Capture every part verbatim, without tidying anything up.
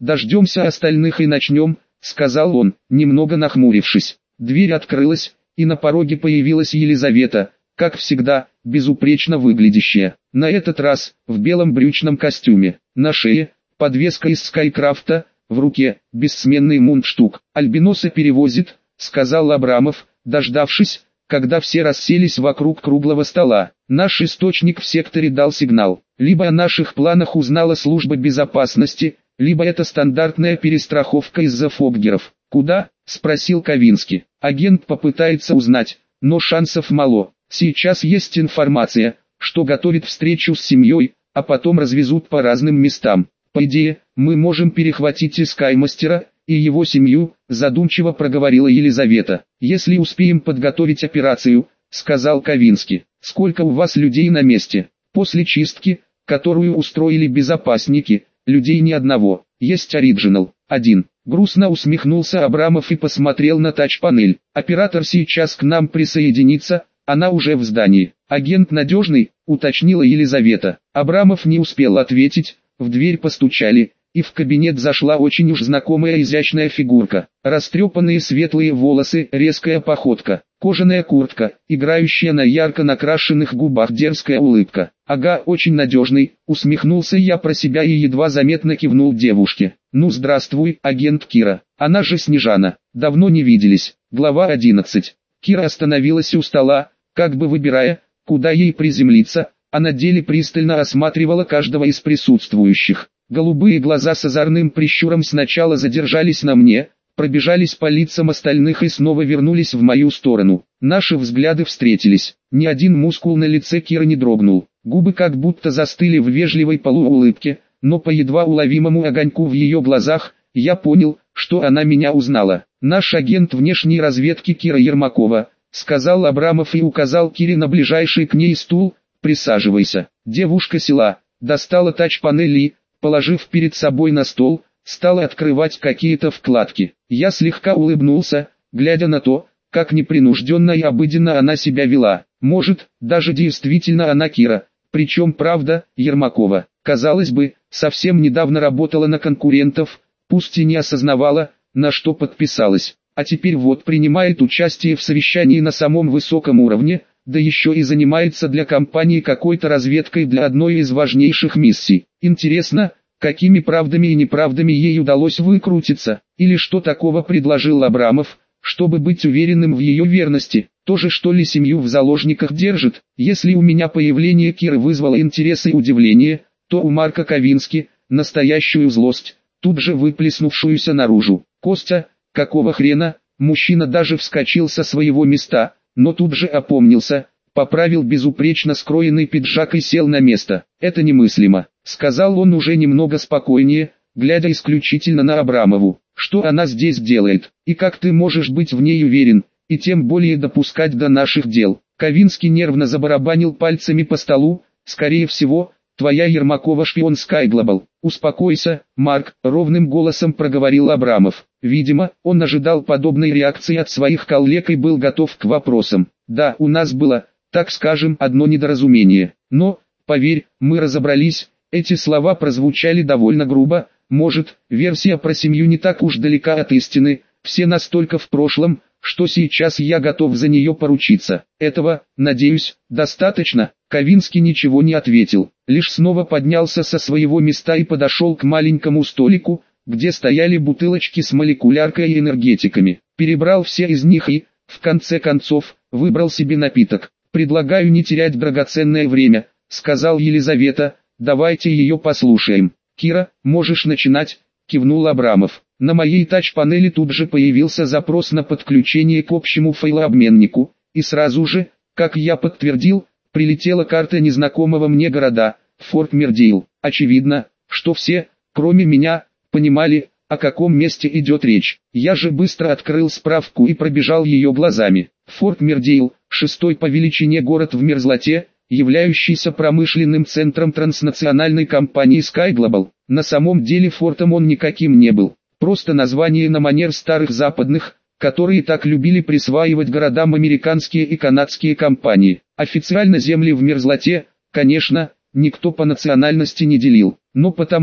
Дождемся остальных и начнем, сказал он, немного нахмурившись. Дверь открылась, и на пороге появилась Елизавета, как всегда, безупречно выглядящая. На этот раз, в белом брючном костюме, на шее, подвеска из Скайкрафта, в руке, бессменный мундштук. «Альбиноса перевозит», — сказал Абрамов, дождавшись, когда все расселись вокруг круглого стола. Наш источник в секторе дал сигнал. Либо о наших планах узнала служба безопасности, либо это стандартная перестраховка из-за фоггеров. «Куда?» — спросил Ковинский. «Агент попытается узнать, но шансов мало. Сейчас есть информация, что готовит встречу с семьей, а потом развезут по разным местам. По идее, мы можем перехватить и Скаймастера, и его семью», задумчиво проговорила Елизавета. «Если успеем подготовить операцию», сказал Ковинский. «Сколько у вас людей на месте?» «После чистки, которую устроили безопасники, людей ни одного. Есть оригинал, один». Грустно усмехнулся Абрамов и посмотрел на тач-панель. «Оператор сейчас к нам присоединится, она уже в здании». «Агент надежный», уточнила Елизавета. Абрамов не успел ответить, в дверь постучали, и в кабинет зашла очень уж знакомая изящная фигурка. Растрепанные светлые волосы, резкая походка, кожаная куртка, играющая на ярко накрашенных губах дерзкая улыбка. «Ага, очень надежный», усмехнулся я про себя и едва заметно кивнул девушке. «Ну здравствуй, агент Кира, она же Снежана, давно не виделись». Глава одиннадцать. Кира остановилась у стола, как бы выбирая, куда ей приземлиться, а на деле пристально осматривала каждого из присутствующих. Голубые глаза с озорным прищуром сначала задержались на мне, пробежались по лицам остальных и снова вернулись в мою сторону. Наши взгляды встретились. Ни один мускул на лице Киры не дрогнул. Губы как будто застыли в вежливой полуулыбке, но по едва уловимому огоньку в ее глазах, я понял, что она меня узнала. «Наш агент внешней разведки Кира Ермакова», сказал Абрамов и указал Кире на ближайший к ней стул. «Присаживайся». Девушка села, достала тач-панель и, положив перед собой на стол, стала открывать какие-то вкладки. Я слегка улыбнулся, глядя на то, как непринужденно и обыденно она себя вела. Может, даже действительно она Кира, причем правда, Ермакова. Казалось бы, совсем недавно работала на конкурентов, пусть и не осознавала, на что подписалась. А теперь вот принимает участие в совещании на самом высоком уровне, да еще и занимается для компании какой-то разведкой для одной из важнейших миссий. Интересно, какими правдами и неправдами ей удалось выкрутиться, или что такого предложил Абрамов, чтобы быть уверенным в ее верности. Тоже что ли семью в заложниках держит? Если у меня появление Киры вызвало интерес и удивление, то у Марка Ковински настоящую злость, тут же выплеснувшуюся наружу. «Костя, какого хрена?» Мужчина даже вскочил со своего места, но тут же опомнился, поправил безупречно скроенный пиджак и сел на место. «Это немыслимо», — сказал он уже немного спокойнее, глядя исключительно на Абрамову. «Что она здесь делает, и как ты можешь быть в ней уверен, и тем более допускать до наших дел?» Ковинский нервно забарабанил пальцами по столу. «Скорее всего, твоя Ермакова шпион Скайглобал». «Успокойся, Марк», — ровным голосом проговорил Абрамов. Видимо, он ожидал подобной реакции от своих коллег и был готов к вопросам. «Да, у нас было, так скажем, одно недоразумение. Но, поверь, мы разобрались». Эти слова прозвучали довольно грубо. Может, версия про семью не так уж далека от истины. Все настолько в прошлом, что сейчас я готов за нее поручиться. Этого, надеюсь, достаточно?» Ковинский ничего не ответил, лишь снова поднялся со своего места и подошел к маленькому столику, где стояли бутылочки с молекуляркой и энергетиками. Перебрал все из них и, в конце концов, выбрал себе напиток. «Предлагаю не терять драгоценное время», — сказал Елизавета, — «давайте ее послушаем». «Кира, можешь начинать», — кивнул Абрамов. На моей тач-панели тут же появился запрос на подключение к общему файлообменнику, и сразу же, как я подтвердил, прилетела карта незнакомого мне города, Форт Мирдейл. Очевидно, что все, кроме меня, понимали, о каком месте идет речь. Я же быстро открыл справку и пробежал ее глазами. Форт Мирдейл, шестой по величине город в мерзлоте, являющийся промышленным центром транснациональной компании Skyglobal. На самом деле фортом он никаким не был. Просто название на манер старых западных, которые так любили присваивать городам американские и канадские компании. Официально земли в мерзлоте, конечно, никто по национальности не делил. Но потому,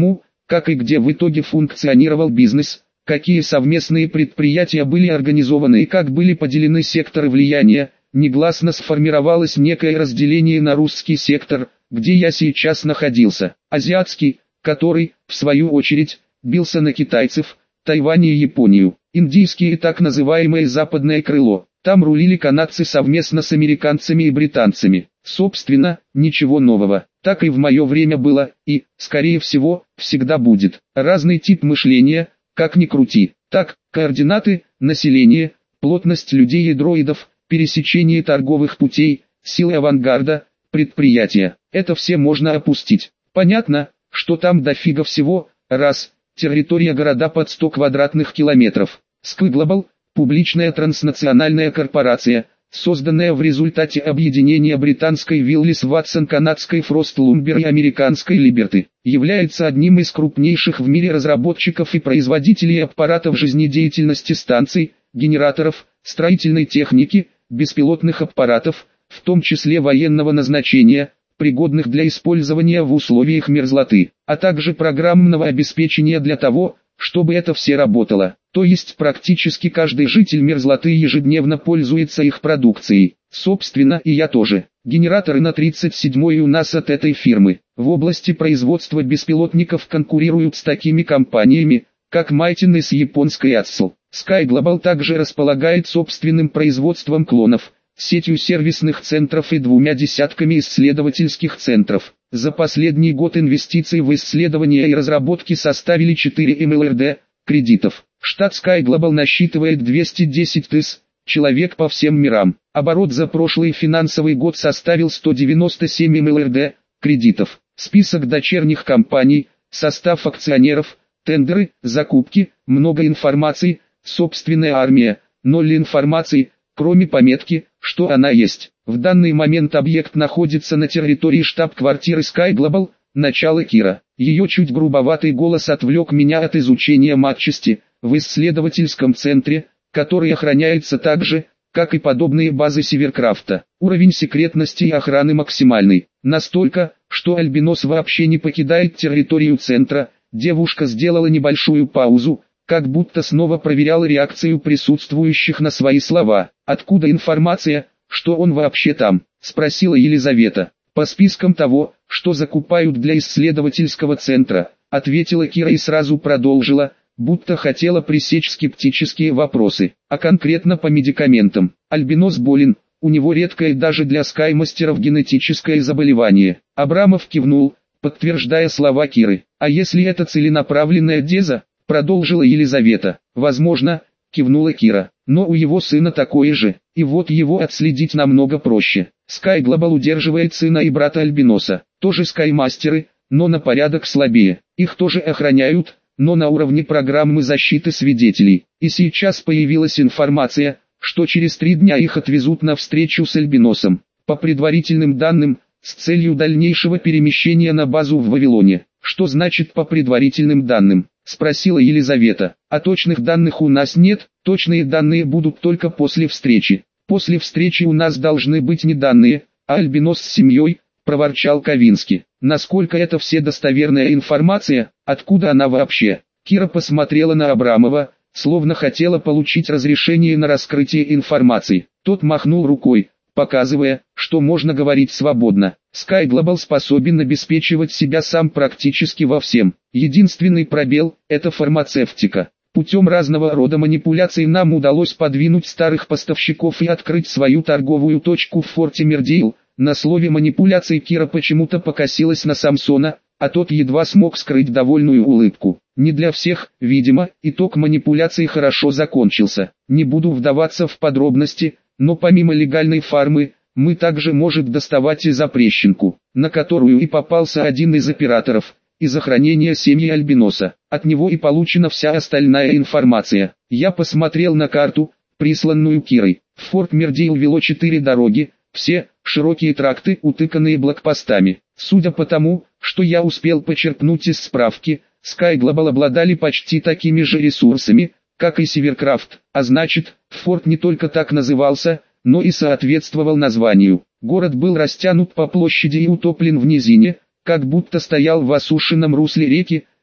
как и где в итоге функционировал бизнес, какие совместные предприятия были организованы и как были поделены секторы влияния. Негласно сформировалось некое разделение на русский сектор, где я сейчас находился, азиатский, который, в свою очередь, бился на китайцев, Тайвань и Японию, индийские и так называемое западное крыло. Там рулили канадцы совместно с американцами и британцами. Собственно, ничего нового. Так и в мое время было, и, скорее всего, всегда будет. Разный тип мышления, как ни крути. Так, координаты, население, плотность людей и дроидов, пересечение торговых путей, силы авангарда, предприятия. Это все можно опустить. Понятно, что там дофига всего. Раз, территория города под сто квадратных километров. Sky Global, публичная транснациональная корпорация, созданная в результате объединения британской Willis Watson, канадской Frost Lumber и американской Liberty, является одним из крупнейших в мире разработчиков и производителей аппаратов жизнедеятельности станций, генераторов, строительной техники, беспилотных аппаратов, в том числе военного назначения, пригодных для использования в условиях мерзлоты, а также программного обеспечения для того, чтобы это все работало. То есть практически каждый житель мерзлоты ежедневно пользуется их продукцией. Собственно, и я тоже. Генераторы на тридцать седьмой у нас от этой фирмы. В области производства беспилотников конкурируют с такими компаниями, как Майтин и с японской Atsul. Sky Global также располагает собственным производством клонов, сетью сервисных центров и двумя десятками исследовательских центров. За последний год инвестиции в исследования и разработки составили четыре миллиарда кредитов. Штат Sky Global насчитывает двести десять тысяч человек по всем мирам. Оборот за прошлый финансовый год составил сто девяносто семь миллиардов кредитов. Список дочерних компаний, состав акционеров, тендеры, закупки, много информации, собственная армия, ноль информации, кроме пометки, что она есть. В данный момент объект находится на территории штаб-квартиры Sky Global, начало Кира. Ее чуть грубоватый голос отвлек меня от изучения матчасти в исследовательском центре, который охраняется так же, как и подобные базы Северкрафта. Уровень секретности и охраны максимальный. Настолько, что Альбинос вообще не покидает территорию центра. Девушка сделала небольшую паузу, как будто снова проверяла реакцию присутствующих на свои слова. «Откуда информация, что он вообще там?» – спросила Елизавета. «По спискам того, что закупают для исследовательского центра», – ответила Кира и сразу продолжила, будто хотела пресечь скептические вопросы. «А конкретно по медикаментам. Альбинос болен, у него редкое даже для скаймастеров генетическое заболевание». Абрамов кивнул, подтверждая слова Киры. «А если это целенаправленная деза?» – продолжила Елизавета. «Возможно», – кивнула Кира. «Но у его сына такое же, и вот его отследить намного проще. Sky Global удерживает сына и брата Альбиноса, тоже скаймастеры, но на порядок слабее. Их тоже охраняют, но на уровне программы защиты свидетелей. И сейчас появилась информация, что через три дня их отвезут на встречу с Альбиносом. По предварительным данным, с целью дальнейшего перемещения на базу в Вавилоне». «Что значит по предварительным данным?» – спросила Елизавета. «А точных данных у нас нет, точные данные будут только после встречи. После встречи у нас должны быть не данные, а Альбинос с семьей», – проворчал Ковинский. «Насколько это все достоверная информация, откуда она вообще?» Кира посмотрела на Абрамова, словно хотела получить разрешение на раскрытие информации. Тот махнул рукой, показывая, что можно говорить свободно. Sky Global способен обеспечивать себя сам практически во всем. Единственный пробел – это фармацевтика. Путем разного рода манипуляций нам удалось подвинуть старых поставщиков и открыть свою торговую точку в форте Мердейл. На слове манипуляции Кира почему-то покосилась на Самсона, а тот едва смог скрыть довольную улыбку. Не для всех, видимо, итог манипуляции хорошо закончился. Не буду вдаваться в подробности, но помимо легальной фармы, мы также можем доставать и запрещенку, на которую и попался один из операторов, из охранения семьи Альбиноса. От него и получена вся остальная информация. Я посмотрел на карту, присланную Кирой. В форт Мердейл вело четыре дороги, все широкие тракты, утыканные блокпостами. Судя по тому, что я успел почерпнуть из справки, Sky Global обладали почти такими же ресурсами, как и Северкрафт, а значит, форт не только так назывался, но и соответствовал названию. Город был растянут по площади и утоплен в низине, как будто стоял в осушенном русле реки,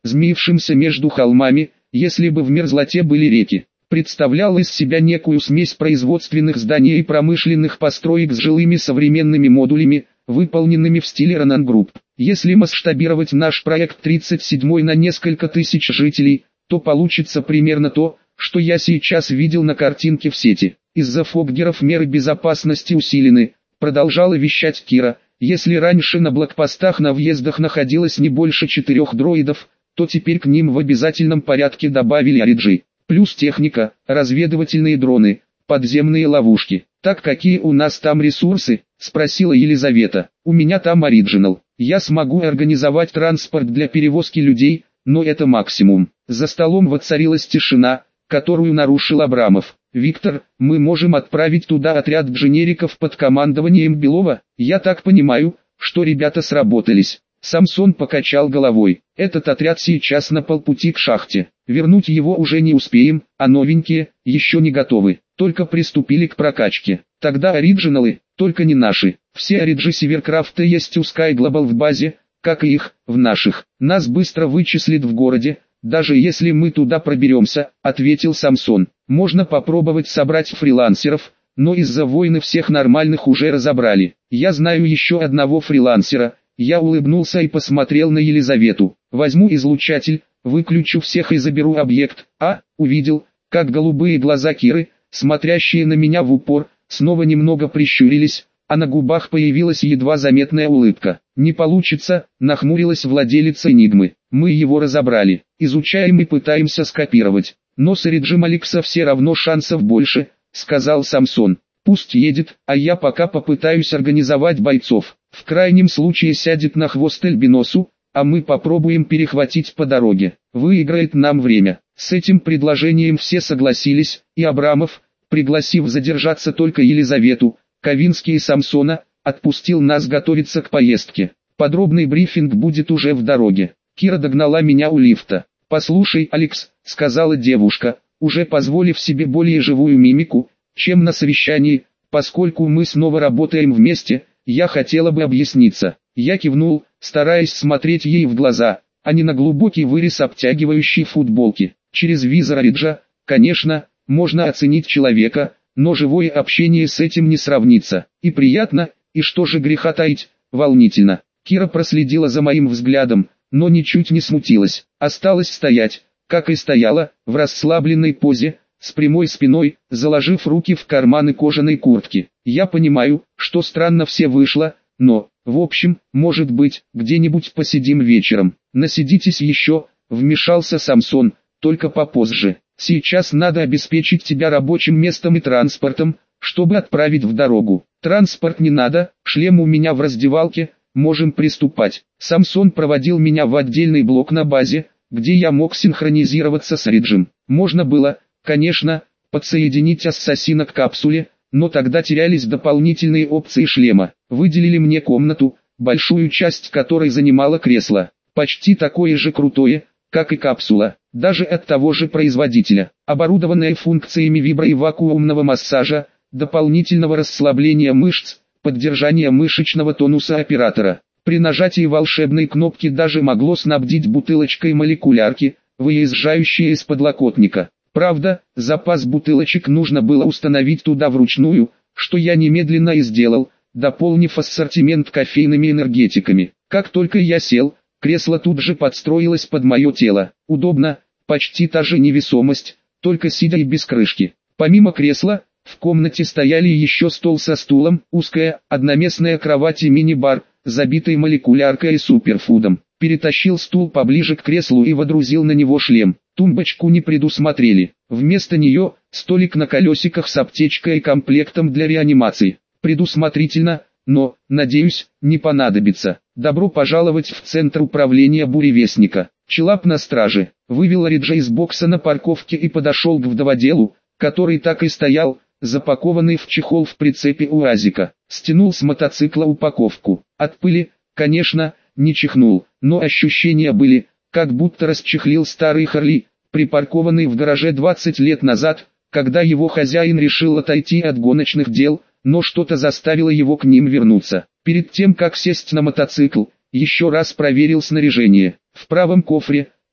змеившимся между холмами, если бы в мерзлоте были реки. Представлял из себя некую смесь производственных зданий и промышленных построек с жилыми современными модулями, выполненными в стиле Ранангрупп. Если масштабировать наш проект тридцать седьмой на несколько тысяч жителей, то получится примерно то, что я сейчас видел на картинке в сети. Из-за фоггеров меры безопасности усилены, продолжала вещать Кира. Если раньше на блокпостах на въездах находилось не больше четырех дроидов, то теперь к ним в обязательном порядке добавили ориджи. Плюс техника, разведывательные дроны, подземные ловушки. «Так какие у нас там ресурсы?» – спросила Елизавета. «У меня там оригинал. Я смогу организовать транспорт для перевозки людей, но это максимум». За столом воцарилась тишина, которую нарушил Абрамов. «Виктор, мы можем отправить туда отряд дженериков под командованием Белова? Я так понимаю, что ребята сработались». Самсон покачал головой. «Этот отряд сейчас на полпути к шахте. Вернуть его уже не успеем, а новенькие, еще не готовы, только приступили к прокачке. Тогда оригиналы, только не наши. Все ориджи Северкрафта есть у Sky Global в базе, как и их, в наших. Нас быстро вычислят в городе, даже если мы туда проберемся», — ответил Самсон. «Можно попробовать собрать фрилансеров, но из-за войны всех нормальных уже разобрали. Я знаю еще одного фрилансера». Я улыбнулся и посмотрел на Елизавету. «Возьму излучатель, выключу всех и заберу объект». А, увидел, как голубые глаза Киры, смотрящие на меня в упор, снова немного прищурились, а на губах появилась едва заметная улыбка. «Не получится», — нахмурилась владелица Энигмы. «Мы его разобрали, изучаем и пытаемся скопировать. Но с Ориджем Алекса все равно шансов больше», — сказал Самсон. «Пусть едет, а я пока попытаюсь организовать бойцов. В крайнем случае сядет на хвост Эльбиносу, а мы попробуем перехватить по дороге. Выиграет нам время». С этим предложением все согласились, и Абрамов, пригласив задержаться только Елизавету, Ковинский и Самсона, отпустил нас готовиться к поездке. Подробный брифинг будет уже в дороге. Кира догнала меня у лифта. «Послушай, Алекс», — сказала девушка, уже позволив себе более живую мимику, чем на совещании, «поскольку мы снова работаем вместе, я хотела бы объясниться». Я кивнул, стараясь смотреть ей в глаза, а не на глубокий вырез обтягивающей футболки. Через визор Ориджа, конечно, можно оценить человека, но живое общение с этим не сравнится. И приятно, и что же греха таить, волнительно. Кира проследила за моим взглядом, но ничуть не смутилась. Осталось стоять, как и стояла, в расслабленной позе, с прямой спиной, заложив руки в карманы кожаной куртки. Я понимаю, что странно все вышло, но, в общем, может быть, где-нибудь посидим вечером. Насидитесь еще, вмешался Самсон, только попозже. Сейчас надо обеспечить тебя рабочим местом и транспортом, чтобы отправить в дорогу. Транспорт не надо, шлем у меня в раздевалке, можем приступать. Самсон проводил меня в отдельный блок на базе, где я мог синхронизироваться с Ориджем. Можно было, конечно, подсоединить ассасина к капсуле, но тогда терялись дополнительные опции шлема. Выделили мне комнату, большую часть которой занимало кресло, почти такое же крутое, как и капсула, даже от того же производителя, оборудованное функциями вибро- и вакуумного массажа, дополнительного расслабления мышц, поддержания мышечного тонуса оператора. При нажатии волшебной кнопки даже могло снабдить бутылочкой молекулярки, выезжающей из подлокотника. Правда, запас бутылочек нужно было установить туда вручную, что я немедленно и сделал, дополнив ассортимент кофейными энергетиками. Как только я сел, кресло тут же подстроилось под мое тело. Удобно, почти та же невесомость, только сидя и без крышки. Помимо кресла, в комнате стояли еще стол со стулом, узкая, одноместная кровать и мини-бар, забитый молекуляркой и суперфудом. Перетащил стул поближе к креслу и водрузил на него шлем. Тумбочку не предусмотрели. Вместо нее столик на колесиках с аптечкой и комплектом для реанимации. Предусмотрительно, но, надеюсь, не понадобится. Добро пожаловать в центр управления буревестника. Челап на страже. Вывел Ориджа из бокса на парковке и подошел к вдоводелу, который так и стоял, запакованный в чехол в прицепе УАЗика. Стянул с мотоцикла упаковку. От пыли, конечно, не чихнул, но ощущения были, как будто расчехлил старый Харли, припаркованный в гараже двадцать лет назад, когда его хозяин решил отойти от гоночных дел, но что-то заставило его к ним вернуться. Перед тем как сесть на мотоцикл, еще раз проверил снаряжение. В правом кофре,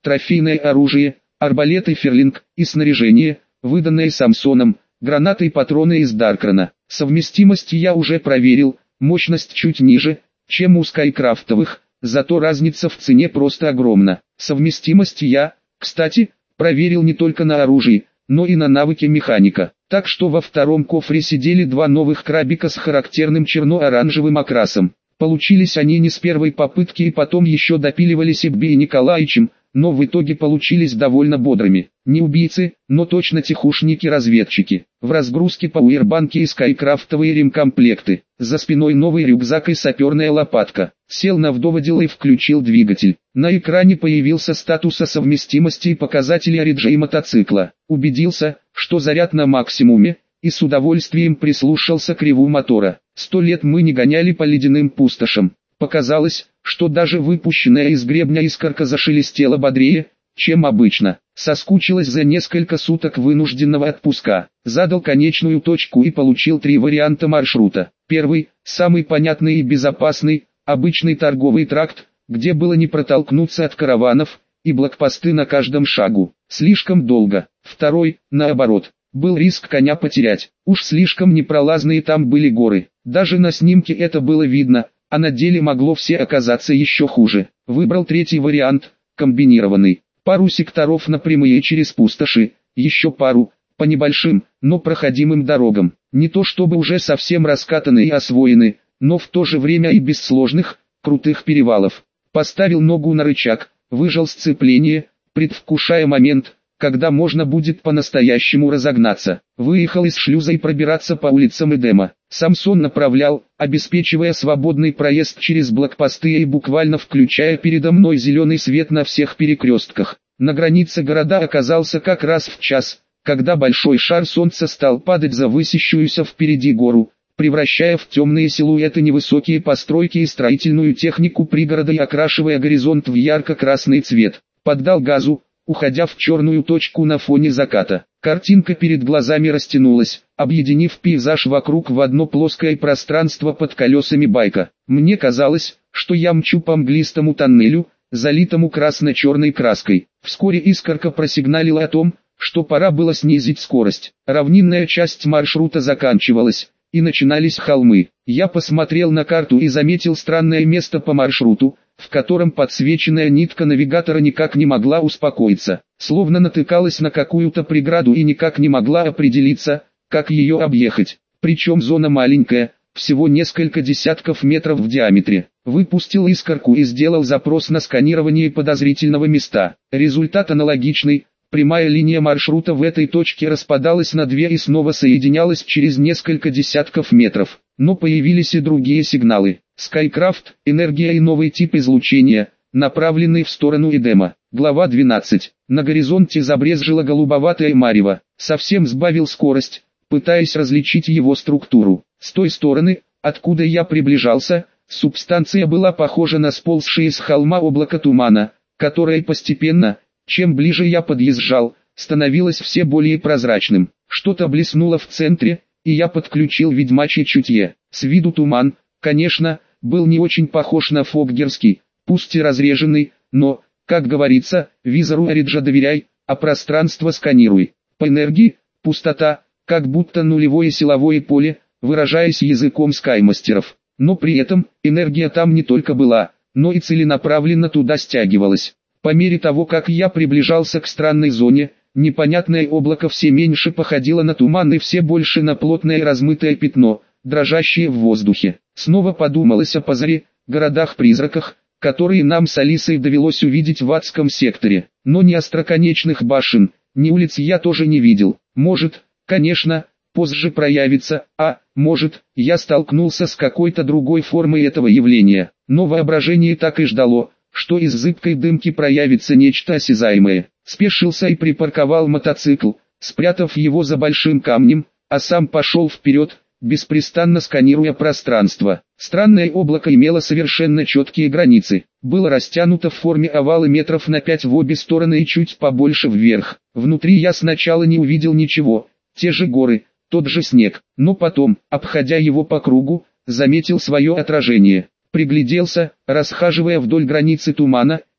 трофейное оружие, арбалеты Ферлинг и снаряжение, выданное Самсоном, гранаты и патроны из Даркрана. Совместимость я уже проверил, мощность чуть ниже, чем у скайкрафтовых, зато разница в цене просто огромна. Совместимость я, кстати, проверил не только на оружии, но и на навыки механика. Так что во втором кофре сидели два новых крабика с характерным черно-оранжевым окрасом. Получились они не с первой попытки и потом еще допиливались Игби Николаичем, но в итоге получились довольно бодрыми. Не убийцы, но точно тихушники-разведчики. В разгрузке пауэрбанки и скайкрафтовые ремкомплекты. За спиной новый рюкзак и саперная лопатка. Сел на вдоводел и включил двигатель. На экране появился статус о совместимости и показатели ориджей мотоцикла. Убедился, что заряд на максимуме, и с удовольствием прислушался к реву мотора. Сто лет мы не гоняли по ледяным пустошам. Показалось, что даже выпущенная из гребня искорка зашелестела бодрее, чем обычно. Соскучилась за несколько суток вынужденного отпуска. Задал конечную точку и получил три варианта маршрута. Первый, самый понятный и безопасный, обычный торговый тракт, где было не протолкнуться от караванов, и блокпосты на каждом шагу. Слишком долго. Второй, наоборот, был риск коня потерять. Уж слишком непролазные там были горы. Даже на снимке это было видно, а на деле могло все оказаться еще хуже. Выбрал третий вариант, комбинированный. Пару секторов напрямую через пустоши, еще пару, по небольшим, но проходимым дорогам. Не то чтобы уже совсем раскатаны и освоены, но в то же время и без сложных, крутых перевалов. Поставил ногу на рычаг, выжал сцепление, предвкушая момент, когда можно будет по-настоящему разогнаться. Выехал из шлюза и пробираться по улицам Эдема. Самсон направлял, обеспечивая свободный проезд через блокпосты и буквально включая передо мной зеленый свет на всех перекрестках. На границе города оказался как раз в час, когда большой шар солнца стал падать за высящуюся впереди гору, превращая в темные силуэты невысокие постройки и строительную технику пригорода и окрашивая горизонт в ярко-красный цвет. Поддал газу, уходя в черную точку на фоне заката. Картинка перед глазами растянулась, объединив пейзаж вокруг в одно плоское пространство под колесами байка. Мне казалось, что я мчу по мглистому тоннелю, залитому красно-черной краской. Вскоре искорка просигналила о том, что пора было снизить скорость. Равнинная часть маршрута заканчивалась, и начинались холмы. Я посмотрел на карту и заметил странное место по маршруту, в котором подсвеченная нитка навигатора никак не могла успокоиться, словно натыкалась на какую-то преграду и никак не могла определиться, как ее объехать. Причем зона маленькая, всего несколько десятков метров в диаметре. Выпустил искорку и сделал запрос на сканирование подозрительного места. Результат аналогичный. Прямая линия маршрута в этой точке распадалась на две и снова соединялась через несколько десятков метров. Но появились и другие сигналы. Скайкрафт, энергия и новый тип излучения, направленный в сторону Эдема. Глава двенадцать. На горизонте забрезжило голубоватое марево. Совсем сбавил скорость, пытаясь различить его структуру. С той стороны, откуда я приближался, субстанция была похожа на сползшее с холма облако тумана, которое постепенно, чем ближе я подъезжал, становилось все более прозрачным. Что-то блеснуло в центре, и я подключил ведьмачье чутье. С виду туман, конечно, был не очень похож на фоггерский, пусть и разреженный, но, как говорится, визору Ориджа доверяй, а пространство сканируй. По энергии, пустота, как будто нулевое силовое поле, выражаясь языком скаймастеров. Но при этом, энергия там не только была, но и целенаправленно туда стягивалась. По мере того, как я приближался к странной зоне, непонятное облако все меньше походило на туман и все больше на плотное размытое пятно, дрожащее в воздухе. Снова подумалось о Позоре, городах-призраках, которые нам с Алисой довелось увидеть в адском секторе. Но ни остроконечных башен, ни улиц я тоже не видел. Может, конечно, позже проявится, а, может, я столкнулся с какой-то другой формой этого явления. Но воображение так и ждало, что из зыбкой дымки проявится нечто осязаемое. Спешился и припарковал мотоцикл, спрятав его за большим камнем, а сам пошел вперед, беспрестанно сканируя пространство. Странное облако имело совершенно четкие границы. Было растянуто в форме овала метров на пять в обе стороны и чуть побольше вверх. Внутри я сначала не увидел ничего, те же горы, тот же снег, но потом, обходя его по кругу, заметил свое отражение. Пригляделся, расхаживая вдоль границы тумана,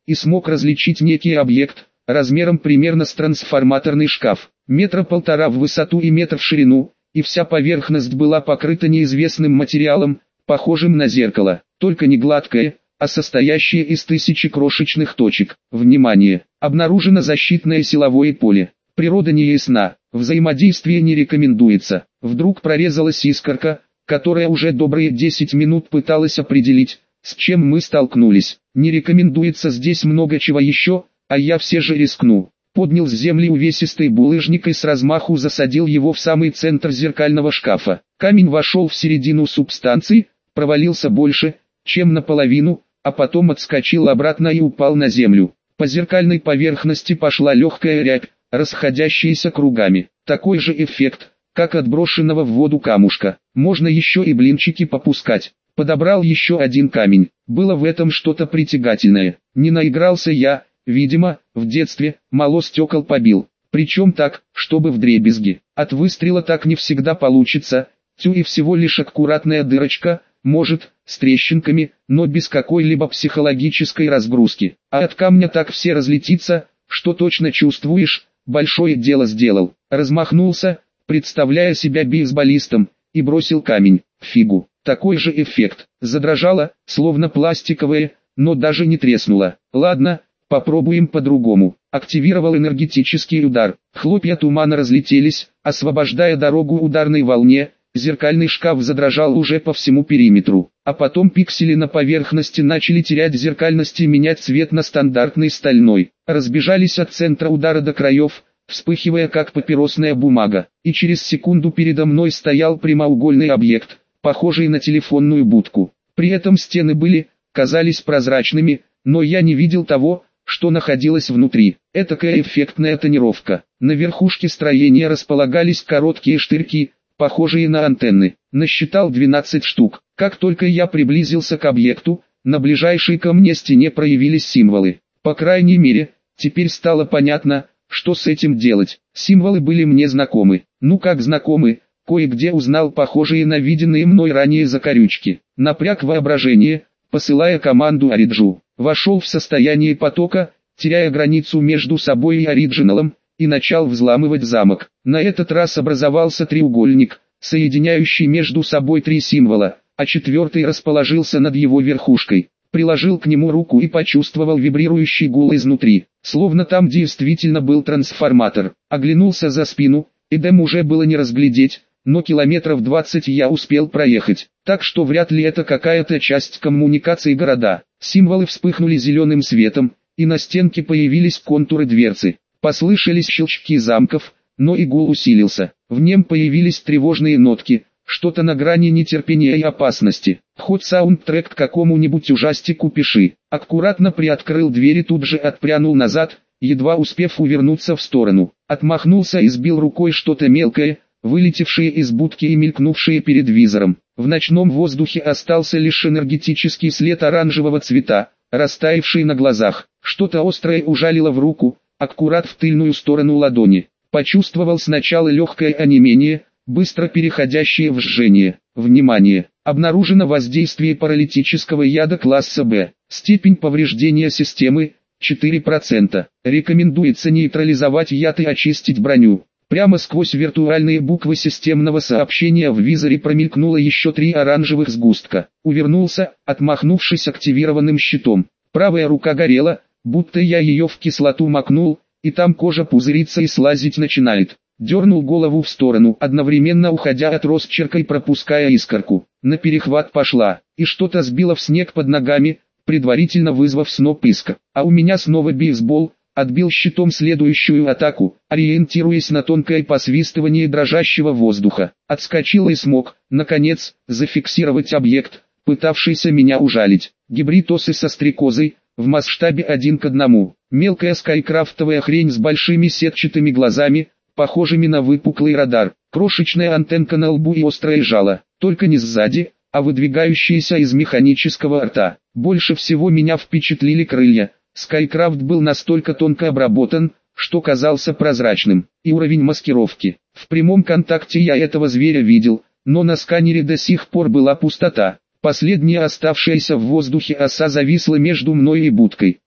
и смог различить некий объект, размером примерно с трансформаторный шкаф, метра полтора в высоту и метр в ширину, и вся поверхность была покрыта неизвестным материалом, похожим на зеркало, только не гладкое, а состоящее из тысячи крошечных точек. Внимание! Обнаружено защитное силовое поле. Природа не ясна, взаимодействие не рекомендуется. Вдруг прорезалась искорка, которая уже добрые десять минут пыталась определить, с чем мы столкнулись. Не рекомендуется здесь много чего еще, а я все же рискну. Поднял с земли увесистый булыжник и с размаху засадил его в самый центр зеркального шкафа. Камень вошел в середину субстанции, провалился больше, чем наполовину, а потом отскочил обратно и упал на землю. По зеркальной поверхности пошла легкая рябь, расходящаяся кругами. Такой же эффект, как от брошенного в воду камушка. Можно еще и блинчики попускать. Подобрал еще один камень. Было в этом что-то притягательное. Не наигрался я, видимо, в детстве, мало стекол побил. Причем так, чтобы вдребезги. От выстрела так не всегда получится. Тю и всего лишь аккуратная дырочка, может, с трещинками, но без какой-либо психологической разгрузки. А от камня так все разлетится, что точно чувствуешь, большое дело сделал. Размахнулся, представляя себя бейсболистом, и бросил камень. Фигу. Такой же эффект. Задрожало, словно пластиковое, но даже не треснуло. Ладно, попробуем по-другому. Активировал энергетический удар. Хлопья тумана разлетелись, освобождая дорогу ударной волне. Зеркальный шкаф задрожал уже по всему периметру, а потом пиксели на поверхности начали терять зеркальность и менять цвет на стандартный стальной. Разбежались от центра удара до краев, вспыхивая как папиросная бумага, и через секунду передо мной стоял прямоугольный объект, похожий на телефонную будку. При этом стены были, казались прозрачными, но я не видел того, что находилось внутри. Этакая эффектная тонировка. На верхушке строения располагались короткие штырьки, похожие на антенны. Насчитал двенадцать штук. Как только я приблизился к объекту, на ближайшей ко мне стене проявились символы. По крайней мере, теперь стало понятно, что с этим делать. Символы были мне знакомы. Ну как знакомы, кое-где узнал похожие на виденные мной ранее закорючки. Напряг воображение, посылая команду Ориджу. Вошел в состояние потока, теряя границу между собой и оригиналом, и начал взламывать замок. На этот раз образовался треугольник, соединяющий между собой три символа, а четвертый расположился над его верхушкой. Приложил к нему руку и почувствовал вибрирующий гул изнутри, словно там действительно был трансформатор. Оглянулся за спину, и дым уже было не разглядеть, но километров двадцать я успел проехать, так что вряд ли это какая-то часть коммуникации города. Символы вспыхнули зеленым светом, и на стенке появились контуры дверцы. Послышались щелчки замков, но и гул усилился. В нем появились тревожные нотки, что-то на грани нетерпения и опасности. Хоть саундтрек к какому-нибудь ужастику пиши. Аккуратно приоткрыл дверь и тут же отпрянул назад, едва успев увернуться в сторону. Отмахнулся и сбил рукой что-то мелкое, вылетевшее из будки и мелькнувшее перед визором. В ночном воздухе остался лишь энергетический след оранжевого цвета, растаявший на глазах. Что-то острое ужалило в руку, аккурат в тыльную сторону ладони. Почувствовал сначала легкое онемение, быстро переходящее в жжение. Внимание! Обнаружено воздействие паралитического яда класса Б. Степень повреждения системы – четыре процента. Рекомендуется нейтрализовать яд и очистить броню. Прямо сквозь виртуальные буквы системного сообщения в визоре промелькнуло еще три оранжевых сгустка. Увернулся, отмахнувшись активированным щитом. Правая рука горела, будто я ее в кислоту макнул, и там кожа пузырится и слазить начинает. Дернул голову в сторону, одновременно уходя от росчерка и пропуская искорку. На перехват пошла, и что-то сбило в снег под ногами, предварительно вызвав сноп иска. А у меня снова бейсбол, отбил щитом следующую атаку, ориентируясь на тонкое посвистывание дрожащего воздуха. Отскочил и смог, наконец, зафиксировать объект, пытавшийся меня ужалить. Гибрид осы со стрекозой, в масштабе один к одному. Мелкая скайкрафтовая хрень с большими сетчатыми глазами, похожими на выпуклый радар. Крошечная антенка на лбу и острое жало, только не сзади, а выдвигающиеся из механического рта. Больше всего меня впечатлили крылья. Скайкрафт был настолько тонко обработан, что казался прозрачным, и уровень маскировки. В прямом контакте я этого зверя видел, но на сканере до сих пор была пустота. Последняя оставшаяся в воздухе оса зависла между мной и будкой.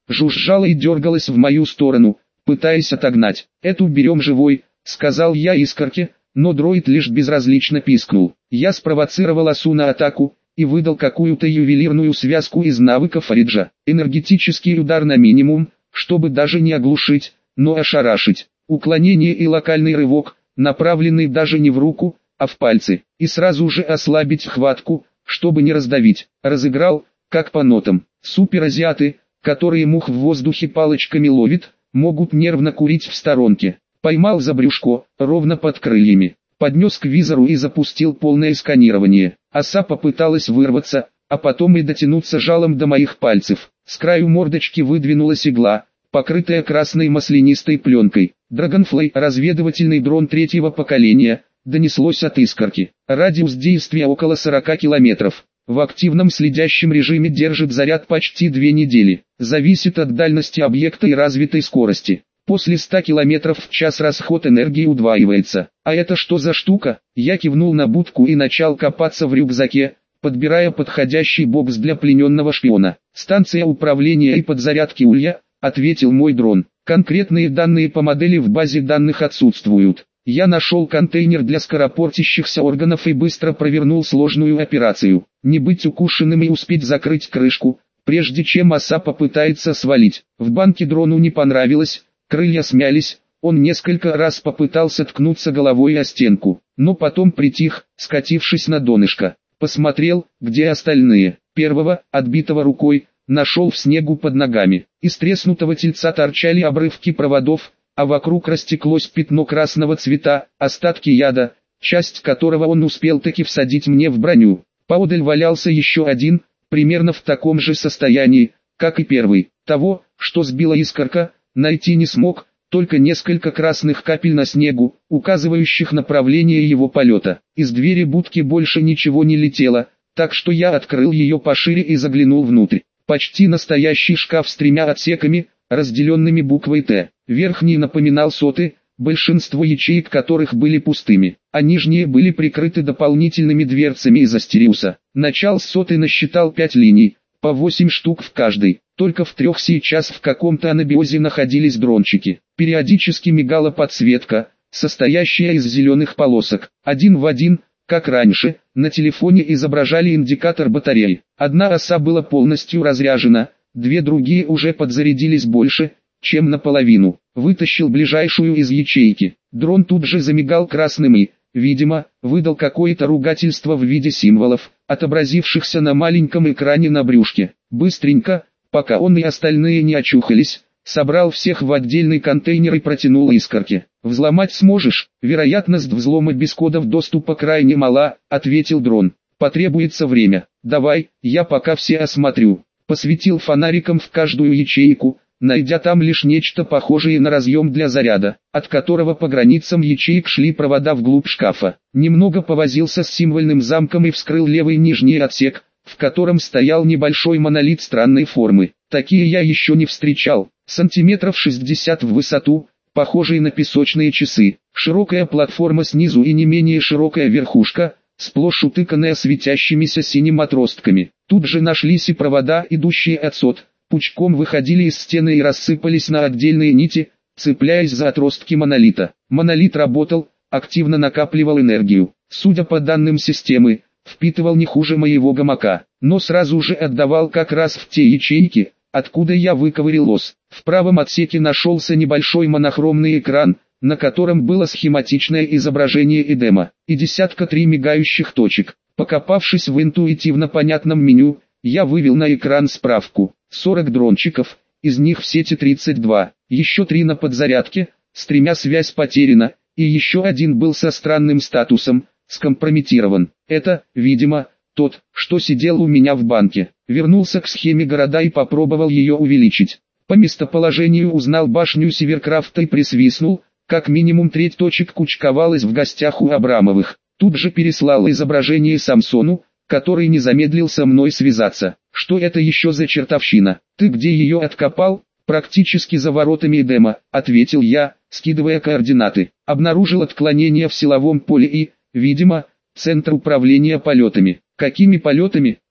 жужжала и дергалась в мою сторону, пытаясь отогнать. «Эту берем живой», — сказал я Искорке, но дроид лишь безразлично пискнул. Я спровоцировал осу на атаку и выдал какую-то ювелирную связку из навыков Ориджа. Энергетический удар на минимум, чтобы даже не оглушить, но ошарашить. Уклонение и локальный рывок, направленный даже не в руку, а в пальцы, и сразу же ослабить хватку, чтобы не раздавить. Разыграл, как по нотам. Суперазиаты, которые мух в воздухе палочками ловит, могут нервно курить в сторонке. Поймал за брюшко, ровно под крыльями. Поднес к визору и запустил полное сканирование. Оса попыталась вырваться, а потом и дотянуться жалом до моих пальцев. С краю мордочки выдвинулась игла, покрытая красной маслянистой пленкой. Драгонфлай, разведывательный дрон третьего поколения, донеслось от Искорки. Радиус действия около сорока километров. В активном следящем режиме держит заряд почти две недели. Зависит от дальности объекта и развитой скорости. После ста километров в час расход энергии удваивается. А это что за штука? Я кивнул на будку и начал копаться в рюкзаке, подбирая подходящий бокс для плененного шпиона. «Станция управления и подзарядки Улья», — ответил мой дрон. «Конкретные данные по модели в базе данных отсутствуют». Я нашел контейнер для скоропортящихся органов и быстро провернул сложную операцию. Не быть укушенным и успеть закрыть крышку, прежде чем оса попытается свалить. В банке дрону не понравилось, крылья смялись, он несколько раз попытался ткнуться головой о стенку, но потом притих, скатившись на донышко. Посмотрел, где остальные. Первого, отбитого рукой, нашел в снегу под ногами. Из треснутого тельца торчали обрывки проводов, а вокруг растеклось пятно красного цвета, остатки яда, часть которого он успел таки всадить мне в броню. Поодаль валялся еще один, примерно в таком же состоянии, как и первый. Того, что сбила Искорка, найти не смог, только несколько красных капель на снегу, указывающих направление его полета. Из двери будки больше ничего не летело, так что я открыл ее пошире и заглянул внутрь. Почти настоящий шкаф с тремя отсеками, разделенными буквой «Т». Верхний напоминал соты, большинство ячеек которых были пустыми, а нижние были прикрыты дополнительными дверцами из астериуса. Начал с соты насчитал пять линий, по восемь штук в каждой. Только в трех сейчас в каком-то анабиозе находились дрончики. Периодически мигала подсветка, состоящая из зеленых полосок. Один в один, как раньше, на телефоне изображали индикатор батареи. Одна оса была полностью разряжена, две другие уже подзарядились больше, чем наполовину. Вытащил ближайшую из ячейки. Дрон тут же замигал красным и, видимо, выдал какое-то ругательство в виде символов, отобразившихся на маленьком экране на брюшке. Быстренько, пока он и остальные не очухались, собрал всех в отдельный контейнер и протянул Искорке. «Взломать сможешь? Вероятность взлома без кодов доступа крайне мала», — ответил дрон. «Потребуется время. Давай, я пока все осмотрю». Посветил фонариком в каждую ячейку, найдя там лишь нечто похожее на разъем для заряда, от которого по границам ячеек шли провода вглубь шкафа. Немного повозился с символьным замком и вскрыл левый нижний отсек, в котором стоял небольшой монолит странной формы. Такие я еще не встречал, сантиметров шестьдесят в высоту, похожие на песочные часы. Широкая платформа снизу и не менее широкая верхушка, сплошь утыканная светящимися синим отростками. Тут же нашлись и провода, идущие от сот, пучком выходили из стены и рассыпались на отдельные нити, цепляясь за отростки монолита. Монолит работал, активно накапливал энергию. Судя по данным системы, впитывал не хуже моего гамака, но сразу же отдавал как раз в те ячейки, откуда я выковырил ос. В правом отсеке нашелся небольшой монохромный экран, на котором было схематичное изображение Эдема, и десятка три мигающих точек. Покопавшись в интуитивно понятном меню, я вывел на экран справку. сорок дрончиков, из них в сети тридцать два, еще три на подзарядке, с тремя связь потеряна, и еще один был со странным статусом, скомпрометирован. Это, видимо, тот, что сидел у меня в банке. Вернулся к схеме города и попробовал ее увеличить. По местоположению узнал башню Северкрафта и присвистнул, как минимум треть точек кучковалась в гостях у Абрамовых. Тут же переслал изображение Самсону, который не замедлил со мной связаться. Что это еще за чертовщина? Ты где ее откопал? Практически за воротами Эдема, ответил я, скидывая координаты. Обнаружил отклонение в силовом поле и, видимо, центр управления полетами. Какими полетами?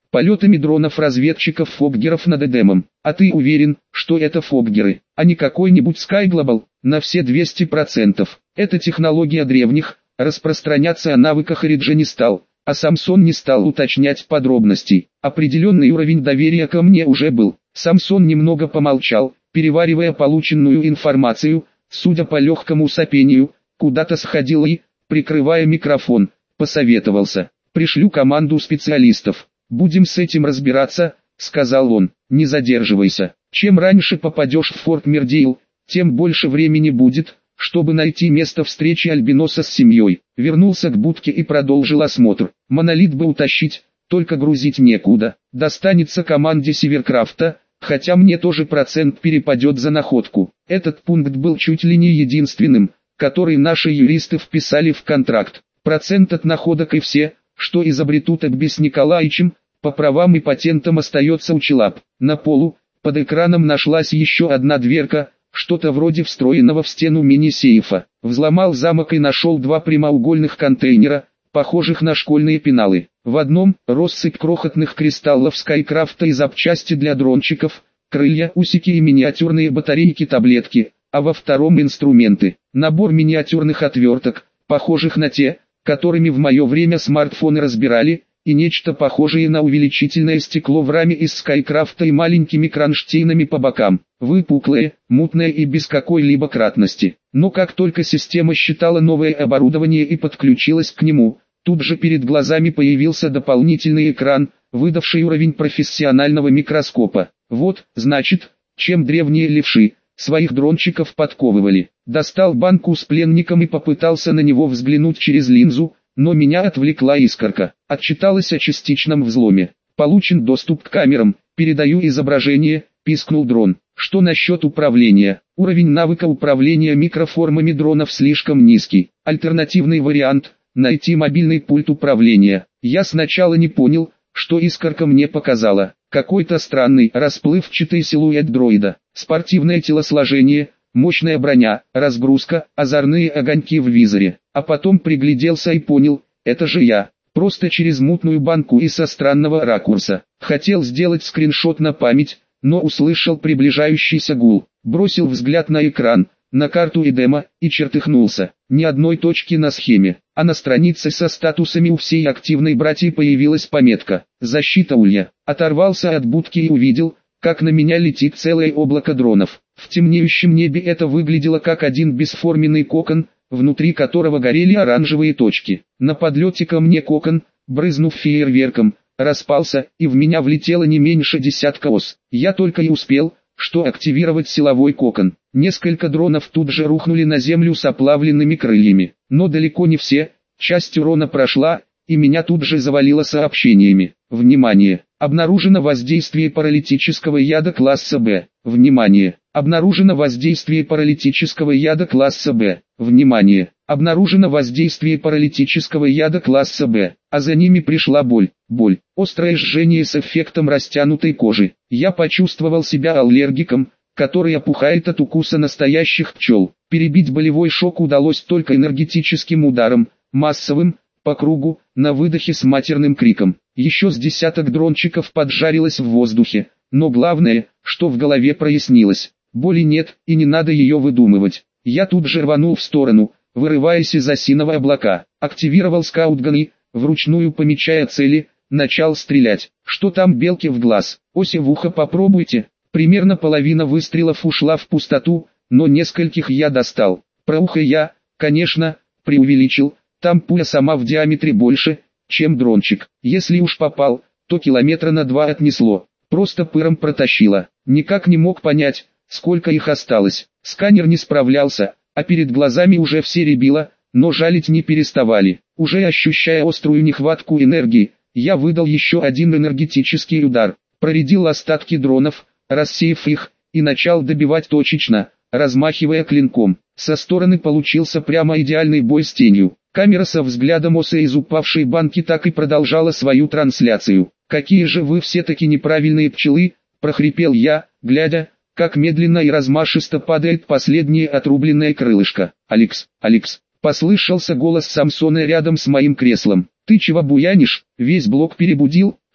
полетами дронов-разведчиков Фокгеров над Эдемом. А ты уверен, что это Фокгеры, а не какой-нибудь Sky Global? На все двести процентов. Это технология древних, распространяться о навыках Ориджи не стал, а Самсон не стал уточнять подробностей. Определенный уровень доверия ко мне уже был. Самсон немного помолчал, переваривая полученную информацию, судя по легкому сопению, куда-то сходил и, прикрывая микрофон, посоветовался. «Пришлю команду специалистов. Будем с этим разбираться», — сказал он. «Не задерживайся. Чем раньше попадешь в Форт Мирдейл, тем больше времени будет, чтобы найти место встречи Альбиноса с семьей». Вернулся к будке и продолжил осмотр. Монолит бы утащить, только грузить некуда. Достанется команде Северкрафта, хотя мне тоже процент перепадет за находку. Этот пункт был чуть ли не единственным, который наши юристы вписали в контракт. Процент от находок и все, что изобретут Экби с Николаичем, по правам и патентам остается у Челап. На полу, под экраном нашлась еще одна дверка, что-то вроде встроенного в стену мини-сейфа. Взломал замок и нашел два прямоугольных контейнера, похожих на школьные пеналы. В одном – россыпь крохотных кристаллов Скайкрафта и запчасти для дрончиков, крылья, усики и миниатюрные батарейки-таблетки, а во втором – инструменты. Набор миниатюрных отверток, похожих на те, которыми в мое время смартфоны разбирали, и нечто похожее на увеличительное стекло в раме из Скайкрафта и маленькими кронштейнами по бокам, выпуклое, мутное и без какой-либо кратности. Но как только система считала новое оборудование и подключилась к нему, тут же перед глазами появился дополнительный экран, выдавший уровень профессионального микроскопа. Вот, значит, чем древние левши своих дрончиков подковывали. Достал банку с пленником и попытался на него взглянуть через линзу, но меня отвлекла искорка. Отчиталась о частичном взломе. Получен доступ к камерам, передаю изображение, пискнул дрон. Что насчет управления? Уровень навыка управления микроформами дронов слишком низкий. Альтернативный вариант – найти мобильный пульт управления. Я сначала не понял, что искорка мне показала. Какой-то странный, расплывчатый силуэт дроида, спортивное телосложение, мощная броня, разгрузка, озорные огоньки в визоре. А потом пригляделся и понял, это же я, просто через мутную банку и со странного ракурса. Хотел сделать скриншот на память, но услышал приближающийся гул, бросил взгляд на экран, на карту Эдема, и чертыхнулся. Ни одной точки на схеме, а на странице со статусами у всей активной братьи появилась пометка «Защита Улья». Оторвался от будки и увидел, как на меня летит целое облако дронов. В темнеющем небе это выглядело как один бесформенный кокон, внутри которого горели оранжевые точки. На подлете ко мне кокон, брызнув фейерверком, распался, и в меня влетело не меньше десятка ос. Я только и успел, что активировать силовой кокон. Несколько дронов тут же рухнули на землю с оплавленными крыльями. Но далеко не все, часть урона прошла, и меня тут же завалило сообщениями. Внимание! Обнаружено воздействие паралитического яда класса Б. Внимание! Обнаружено воздействие паралитического яда класса Б. Внимание! Обнаружено воздействие паралитического яда класса Б. А за ними пришла боль. Боль. Острое жжение с эффектом растянутой кожи. Я почувствовал себя аллергиком, который опухает от укуса настоящих пчел. Перебить болевой шок удалось только энергетическим ударом, массовым, по кругу, на выдохе с матерным криком. Еще с десяток дрончиков поджарилось в воздухе, но главное, что в голове прояснилось. Боли нет, и не надо ее выдумывать. Я тут же рванул в сторону, вырываясь из осиного облака. Активировал скаутган и, вручную помечая цели, начал стрелять. Что там белке в глаз? Оси в ухо попробуйте. Примерно половина выстрелов ушла в пустоту, но нескольких я достал. Про ухо я, конечно, преувеличил. Там пуля сама в диаметре больше, чем дрончик. Если уж попал, то километра на два отнесло. Просто пыром протащило. Никак не мог понять, сколько их осталось. Сканер не справлялся, а перед глазами уже все рябило, но жалить не переставали. Уже ощущая острую нехватку энергии, я выдал еще один энергетический удар. Проредил остатки дронов, рассеяв их, и начал добивать точечно, размахивая клинком. Со стороны получился прямо идеальный бой с тенью. Камера со взглядом оса из упавшей банки так и продолжала свою трансляцию. «Какие же вы все-таки неправильные пчелы!» – прохрипел я, глядя, как медленно и размашисто падает последнее отрубленное крылышко. «Алекс, Алекс!» – послышался голос Самсона рядом с моим креслом. «Ты чего буянишь? Весь блок перебудил,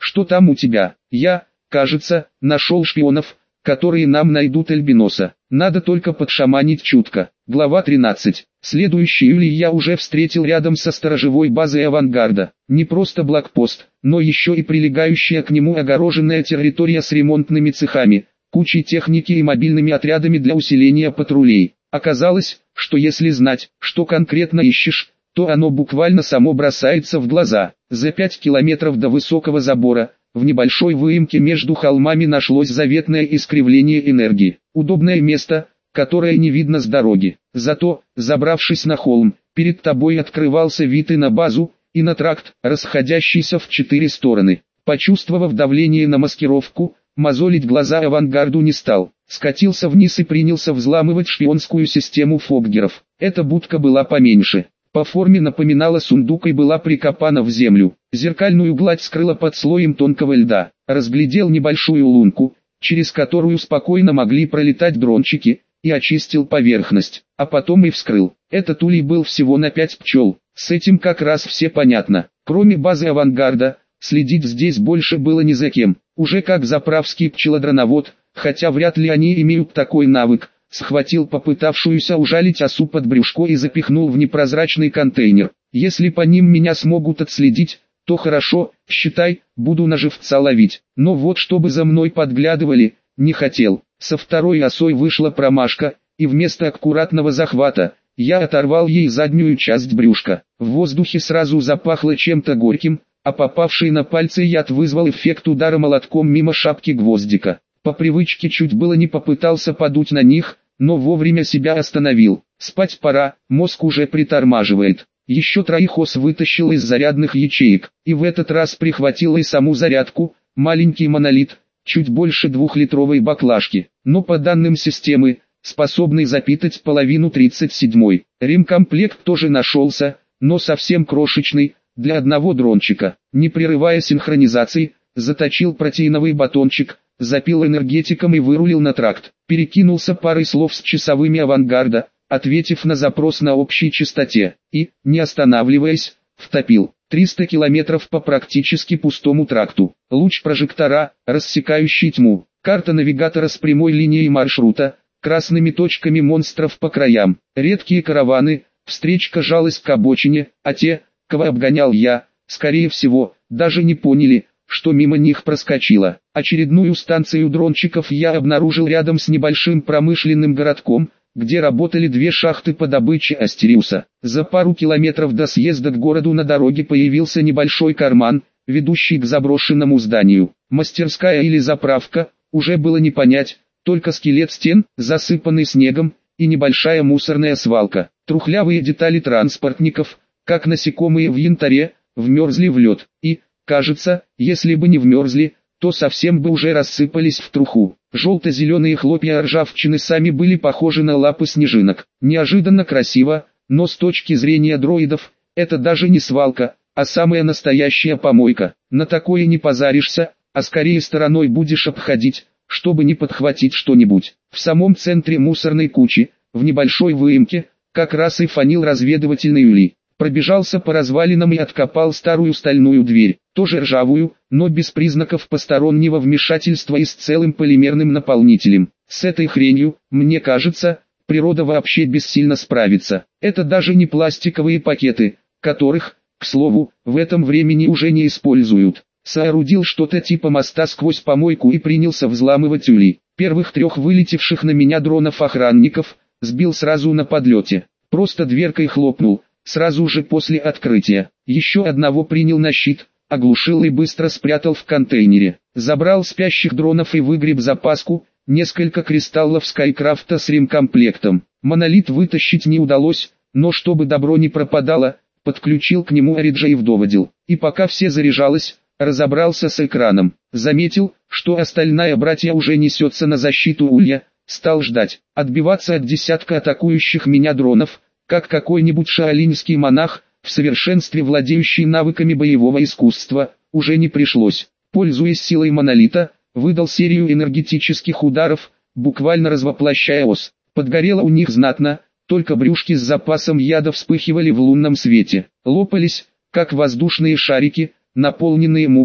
что там у тебя? Я, кажется, нашел шпионов, которые нам найдут Альбиноса. Надо только подшаманить чутко. Глава тринадцать. Следующий июль я уже встретил рядом со сторожевой базой авангарда. Не просто блокпост, но еще и прилегающая к нему огороженная территория с ремонтными цехами, кучей техники и мобильными отрядами для усиления патрулей. Оказалось, что если знать, что конкретно ищешь, то оно буквально само бросается в глаза. За пять километров до высокого забора, в небольшой выемке между холмами нашлось заветное искривление энергии. Удобное место, которое не видно с дороги. Зато, забравшись на холм, перед тобой открывался вид и на базу, и на тракт, расходящийся в четыре стороны. Почувствовав давление на маскировку, мозолить глаза авангарду не стал. Скатился вниз и принялся взламывать шпионскую систему фоггеров. Эта будка была поменьше. По форме напоминала сундук и была прикопана в землю. Зеркальную гладь скрыла под слоем тонкого льда. Разглядел небольшую лунку, через которую спокойно могли пролетать дрончики, и очистил поверхность, а потом и вскрыл. Этот улей был всего на пять пчел. С этим как раз все понятно. Кроме базы авангарда, следить здесь больше было ни за кем. Уже как заправский пчелодроновод, хотя вряд ли они имеют такой навык, схватил попытавшуюся ужалить осу под брюшко и запихнул в непрозрачный контейнер. Если по ним меня смогут отследить, то хорошо, считай, буду на живца ловить. Но вот чтобы за мной подглядывали, не хотел. Со второй осой вышла промашка, и вместо аккуратного захвата, я оторвал ей заднюю часть брюшка. В воздухе сразу запахло чем-то горьким, а попавший на пальцы яд вызвал эффект удара молотком мимо шапки гвоздика. По привычке чуть было не попытался подуть на них, но вовремя себя остановил. Спать пора, мозг уже притормаживает. Еще троих ос вытащил из зарядных ячеек, и в этот раз прихватил и саму зарядку, маленький монолит, чуть больше двухлитровой баклажки, но по данным системы, способный запитать половину тридцать седьмой. Ремкомплект тоже нашелся, но совсем крошечный, для одного дрончика. Не прерывая синхронизации, заточил протеиновый батончик, запил энергетиком и вырулил на тракт. Перекинулся парой слов с часовыми авангарда, ответив на запрос на общей частоте, и, не останавливаясь, втопил. триста километров по практически пустому тракту. Луч прожектора, рассекающий тьму. Карта навигатора с прямой линией маршрута, красными точками монстров по краям. Редкие караваны, встречка жалась к обочине, а те, кого обгонял я, скорее всего, даже не поняли, что мимо них проскочило. Очередную станцию дрончиков я обнаружил рядом с небольшим промышленным городком, где работали две шахты по добыче астериуса. За пару километров до съезда к городу на дороге появился небольшой карман, ведущий к заброшенному зданию. Мастерская или заправка, уже было не понять, только скелет стен, засыпанный снегом, и небольшая мусорная свалка. Трухлявые детали транспортников, как насекомые в янтаре, вмерзли в лед, и, кажется, если бы не вмерзли, то совсем бы уже рассыпались в труху. Желто-зеленые хлопья ржавчины сами были похожи на лапы снежинок. Неожиданно красиво, но с точки зрения дроидов, это даже не свалка, а самая настоящая помойка. На такое не позаришься, а скорее стороной будешь обходить, чтобы не подхватить что-нибудь. В самом центре мусорной кучи, в небольшой выемке, как раз и фанил разведывательный улей. Пробежался по развалинам и откопал старую стальную дверь, тоже ржавую, но без признаков постороннего вмешательства и с целым полимерным наполнителем. С этой хренью, мне кажется, природа вообще бессильно справится. Это даже не пластиковые пакеты, которых, к слову, в этом времени уже не используют. Соорудил что-то типа моста сквозь помойку и принялся взламывать улей. Первых трех вылетевших на меня дронов-охранников сбил сразу на подлете. Просто дверкой хлопнул. Сразу же после открытия, еще одного принял на щит, оглушил и быстро спрятал в контейнере. Забрал спящих дронов и выгреб запаску, несколько кристаллов Скайкрафта с ремкомплектом. Монолит вытащить не удалось, но чтобы добро не пропадало, подключил к нему Ориджа и вдоводил. И пока все заряжалось, разобрался с экраном. Заметил, что остальная братья уже несется на защиту улья, стал ждать. Отбиваться от десятка атакующих меня дронов, как какой-нибудь шаолиньский монах, в совершенстве владеющий навыками боевого искусства, уже не пришлось. Пользуясь силой монолита, выдал серию энергетических ударов, буквально развоплощая ос. Подгорело у них знатно, только брюшки с запасом яда вспыхивали в лунном свете. Лопались, как воздушные шарики, наполненные мукой,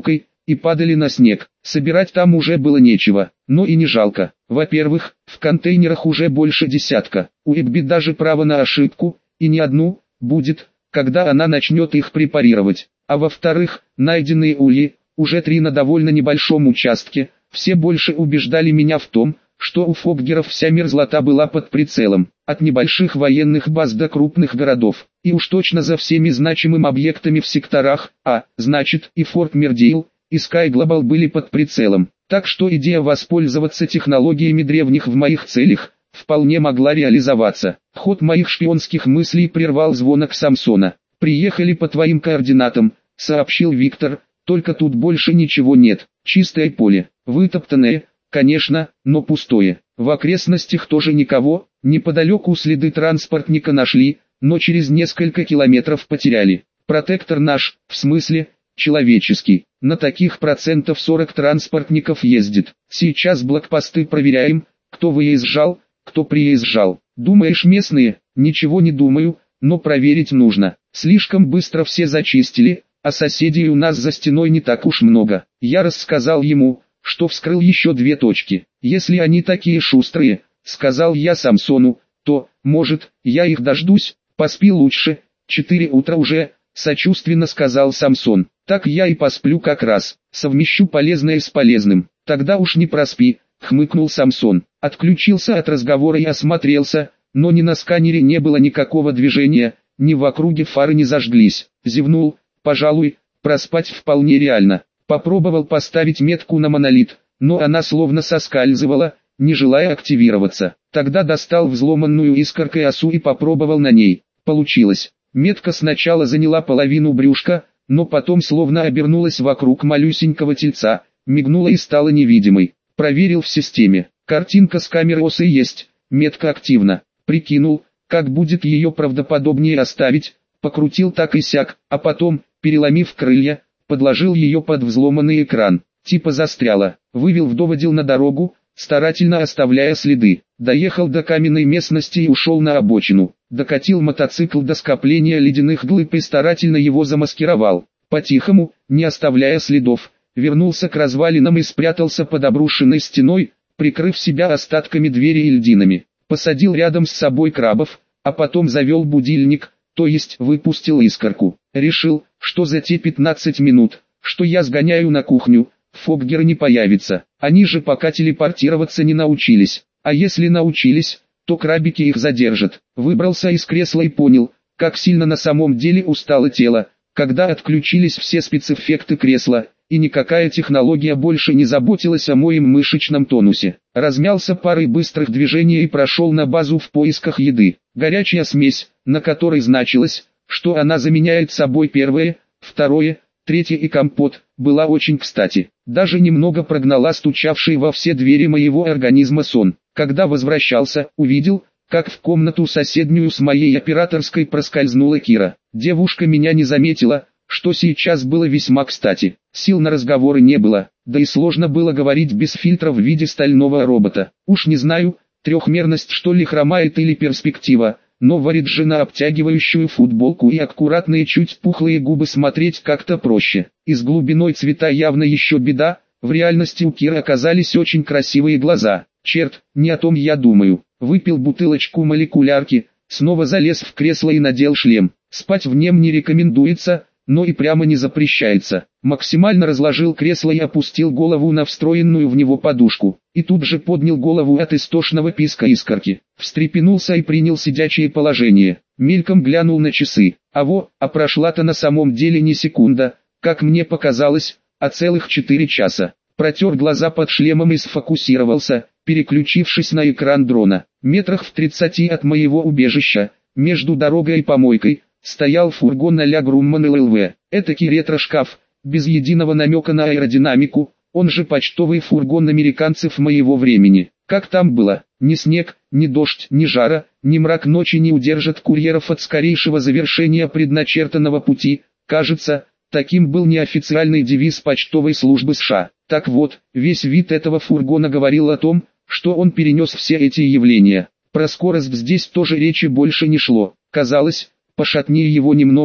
и падали на снег. Собирать там уже было нечего, но и не жалко. Во-первых, в контейнерах уже больше десятка. У Эбби даже право на ошибку, и не одну, будет, когда она начнет их препарировать. А во-вторых, найденные ульи, уже три на довольно небольшом участке, все больше убеждали меня в том, что у Фоггеров вся мерзлота была под прицелом, от небольших военных баз до крупных городов, и уж точно за всеми значимыми объектами в секторах, а, значит, и Форт Мирдейл, и Sky Global были под прицелом. Так что идея воспользоваться технологиями древних в моих целях, вполне могла реализоваться. Ход моих шпионских мыслей прервал звонок Самсона. «Приехали по твоим координатам», — сообщил Виктор, — «только тут больше ничего нет, чистое поле, вытоптанное, конечно, но пустое. В окрестностях тоже никого, неподалеку следы транспортника нашли, но через несколько километров потеряли. Протектор наш, в смысле, человеческий, на таких процентов сорок транспортников ездит. Сейчас блокпосты проверяем, кто выезжал, кто приезжал. Думаешь местные? Ничего не думаю, но проверить нужно. Слишком быстро все зачистили, а соседей у нас за стеной не так уж много». Я рассказал ему, что вскрыл еще две точки. «Если они такие шустрые», — сказал я Самсону, — «то, может, я их дождусь, поспи лучше, четыре утра уже», — сочувственно сказал Самсон. «Так я и посплю как раз, совмещу полезное с полезным». «Тогда уж не проспи», — хмыкнул Самсон. Отключился от разговора и осмотрелся, но ни на сканере не было никакого движения, ни в округе фары не зажглись. Зевнул, пожалуй, проспать вполне реально. Попробовал поставить метку на монолит, но она словно соскальзывала, не желая активироваться. Тогда достал взломанную искоркой осу и попробовал на ней. Получилось. Метка сначала заняла половину брюшка, но потом словно обернулась вокруг малюсенького тельца, мигнула и стала невидимой. Проверил в системе. Картинка с камеры осы есть, метка активна. Прикинул, как будет ее правдоподобнее оставить, покрутил так и сяк, а потом, переломив крылья, подложил ее под взломанный экран. Типа застряла. Вывел вдоводил на дорогу, старательно оставляя следы. Доехал до каменной местности и ушел на обочину. Докатил мотоцикл до скопления ледяных глыб и старательно его замаскировал. По-тихому, не оставляя следов, вернулся к развалинам и спрятался под обрушенной стеной, прикрыв себя остатками двери и льдинами. Посадил рядом с собой крабов, а потом завел будильник, то есть выпустил искорку. Решил, что за те пятнадцать минут, что я сгоняю на кухню, Фоггер не появится. Они же пока телепортироваться не научились. А если научились, то крабики их задержат. Выбрался из кресла и понял, как сильно на самом деле устало тело, когда отключились все спецэффекты кресла, и никакая технология больше не заботилась о моем мышечном тонусе. Размялся парой быстрых движений и прошел на базу в поисках еды. Горячая смесь, на которой значилось, что она заменяет собой первое, второе, третье и компот, была очень кстати. Даже немного прогнала стучавший во все двери моего организма сон. Когда возвращался, увидел, как в комнату соседнюю с моей операторской проскользнула Кира. Девушка меня не заметила, что сейчас было весьма кстати. Сил на разговоры не было, да и сложно было говорить без фильтра в виде стального робота. Уж не знаю, трехмерность что ли хромает или перспектива, но в Оридже на обтягивающую футболку и аккуратные чуть пухлые губы смотреть как-то проще. И с глубиной цвета явно еще беда, в реальности у Киры оказались очень красивые глаза. Черт, не о том я думаю. Выпил бутылочку молекулярки, снова залез в кресло и надел шлем. Спать в нем не рекомендуется, но и прямо не запрещается. Максимально разложил кресло и опустил голову на встроенную в него подушку. И тут же поднял голову от истошного писка искорки. Встрепенулся и принял сидячее положение. Мельком глянул на часы. А во, а прошла-то на самом деле не секунда, как мне показалось, а целых четыре часа. Протер глаза под шлемом и сфокусировался, переключившись на экран дрона. Метрах в тридцати от моего убежища, между дорогой и помойкой, стоял фургон а-ля Грумман эл эл ви. Этакий ретро-шкаф, без единого намека на аэродинамику, он же почтовый фургон американцев моего времени. Как там было, ни снег, ни дождь, ни жара, ни мрак ночи не удержат курьеров от скорейшего завершения предначертанного пути. Кажется, таким был неофициальный девиз почтовой службы США. Так вот, весь вид этого фургона говорил о том, что он перенес все эти явления. Про скорость здесь тоже речи больше не шло. Казалось, пошатни его немного,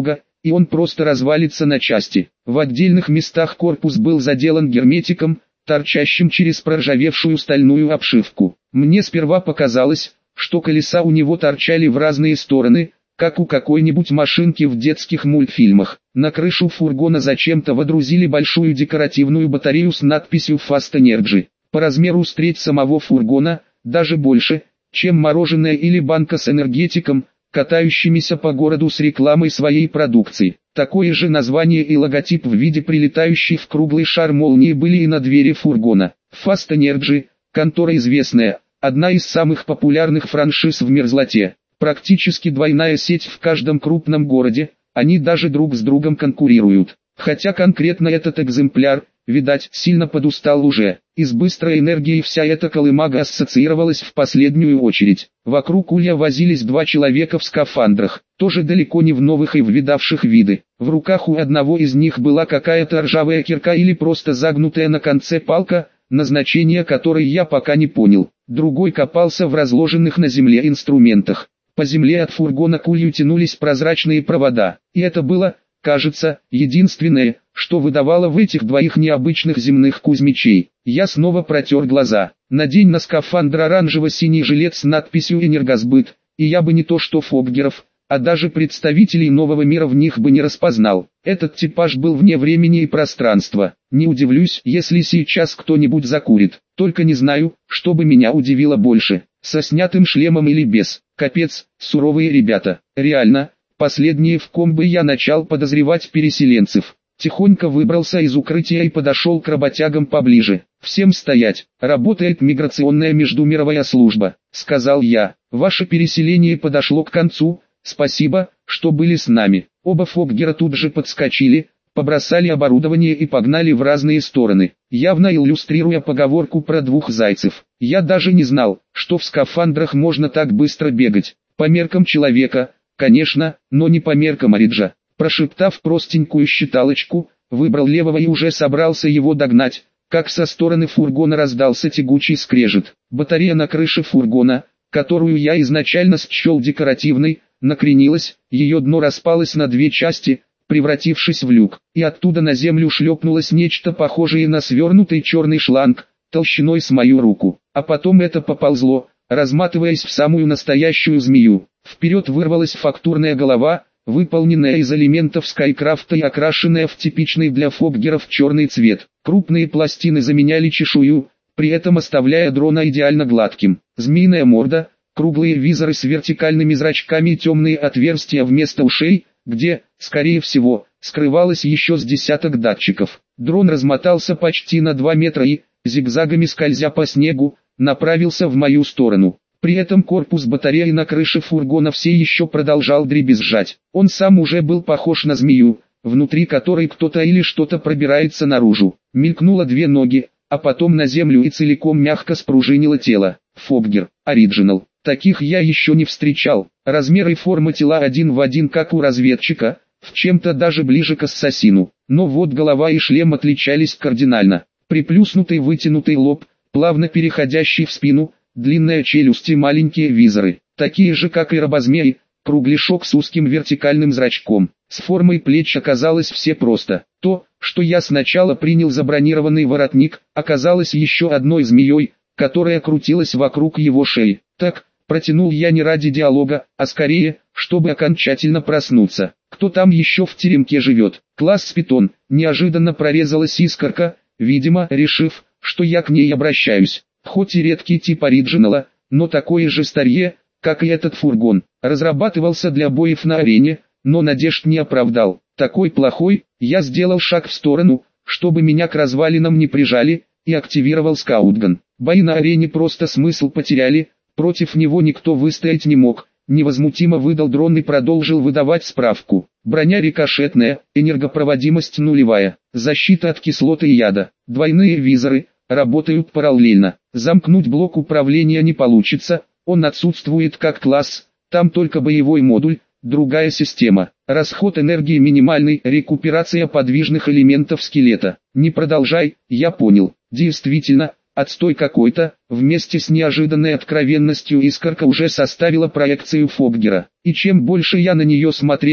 и он просто развалится на части. В отдельных местах корпус был заделан герметиком, торчащим через проржавевшую стальную обшивку. Мне сперва показалось, что колеса у него торчали в разные стороны, как у какой-нибудь машинки в детских мультфильмах. На крышу фургона зачем-то водрузили большую декоративную батарею с надписью Fast Energy. По размеру с треть самого фургона, даже больше, чем мороженое или банка с энергетиком, катающимися по городу с рекламой своей продукции. Такое же название и логотип в виде прилетающей в круглый шар молнии были и на двери фургона. Fast Energy, контора известная, одна из самых популярных франшиз в мерзлоте. Практически двойная сеть в каждом крупном городе, они даже друг с другом конкурируют. Хотя конкретно этот экземпляр, видать, сильно подустал уже. И с быстрой энергией вся эта колымага ассоциировалась в последнюю очередь. Вокруг улья возились два человека в скафандрах, тоже далеко не в новых и в видавших виды. В руках у одного из них была какая-то ржавая кирка или просто загнутая на конце палка, назначение которой я пока не понял. Другой копался в разложенных на земле инструментах. По земле от фургона к улью тянулись прозрачные провода, и это было, кажется, единственное, что выдавало в этих двоих необычных земных кузьмичей. Я снова протер глаза. Надень на скафандр оранжево-синий жилет с надписью «Энергосбыт», и я бы не то что Фоггеров, а даже представителей нового мира в них бы не распознал. Этот типаж был вне времени и пространства. Не удивлюсь, если сейчас кто-нибудь закурит. Только не знаю, что бы меня удивило больше, со снятым шлемом или без. Капец, суровые ребята. Реально, последние в ком бы я начал подозревать переселенцев. Тихонько выбрался из укрытия и подошел к работягам поближе. «Всем стоять, работает миграционная междумировая служба», — сказал я. «Ваше переселение подошло к концу, спасибо, что были с нами». Оба Фоггера тут же подскочили, побросали оборудование и погнали в разные стороны, явно иллюстрируя поговорку про двух зайцев. Я даже не знал, что в скафандрах можно так быстро бегать. По меркам человека, конечно, но не по меркам Ориджа. Прошептав простенькую считалочку, выбрал левого и уже собрался его догнать, как со стороны фургона раздался тягучий скрежет. Батарея на крыше фургона, которую я изначально счел декоративной, накренилась, ее дно распалось на две части, превратившись в люк, и оттуда на землю шлепнулось нечто похожее на свернутый черный шланг, толщиной с мою руку, а потом это поползло, разматываясь в самую настоящую змею. Вперед вырвалась фактурная голова, выполненная из элементов скайкрафта и окрашенная в типичный для фоггеров черный цвет. Крупные пластины заменяли чешую, при этом оставляя дрона идеально гладким. Змеиная морда, круглые визоры с вертикальными зрачками и темные отверстия вместо ушей, где, скорее всего, скрывалось еще с десяток датчиков. Дрон размотался почти на два метра и, зигзагами скользя по снегу, направился в мою сторону. При этом корпус батареи на крыше фургона все еще продолжал дребезжать. Он сам уже был похож на змею, внутри которой кто-то или что-то пробирается наружу. Мелькнуло две ноги, а потом на землю и целиком мягко спружинило тело. Фоггер, оригинал. Таких я еще не встречал. Размер и форма тела один в один как у разведчика, в чем-то даже ближе к ассасину. Но вот голова и шлем отличались кардинально. Приплюснутый вытянутый лоб, плавно переходящий в спину, длинная челюсть и маленькие визоры, такие же как и робозмей, кругляшок с узким вертикальным зрачком. С формой плеч оказалось все просто. То, что я сначала принял за бронированный воротник, оказалось еще одной змеей, которая крутилась вокруг его шеи. Так, протянул я не ради диалога, а скорее, чтобы окончательно проснуться. Кто там еще в теремке живет? Класс Питон. Неожиданно прорезалась искорка, видимо, решив, что я к ней обращаюсь. Хоть и редкий тип оригинала, но такое же старье, как и этот фургон. Разрабатывался для боев на арене, но надежд не оправдал. Такой плохой, я сделал шаг в сторону, чтобы меня к развалинам не прижали, и активировал скаутган. Бои на арене просто смысл потеряли, против него никто выстоять не мог. Невозмутимо выдал дрон и продолжил выдавать справку. Броня рикошетная, энергопроводимость нулевая, защита от кислоты и яда, двойные визоры, работают параллельно. Замкнуть блок управления не получится, он отсутствует как класс, там только боевой модуль, другая система. Расход энергии минимальный, рекуперация подвижных элементов скелета. Не продолжай, я понял. Действительно, отстой какой-то, вместе с неожиданной откровенностью искорка уже составила проекцию Фоггера. И чем больше я на нее смотрел,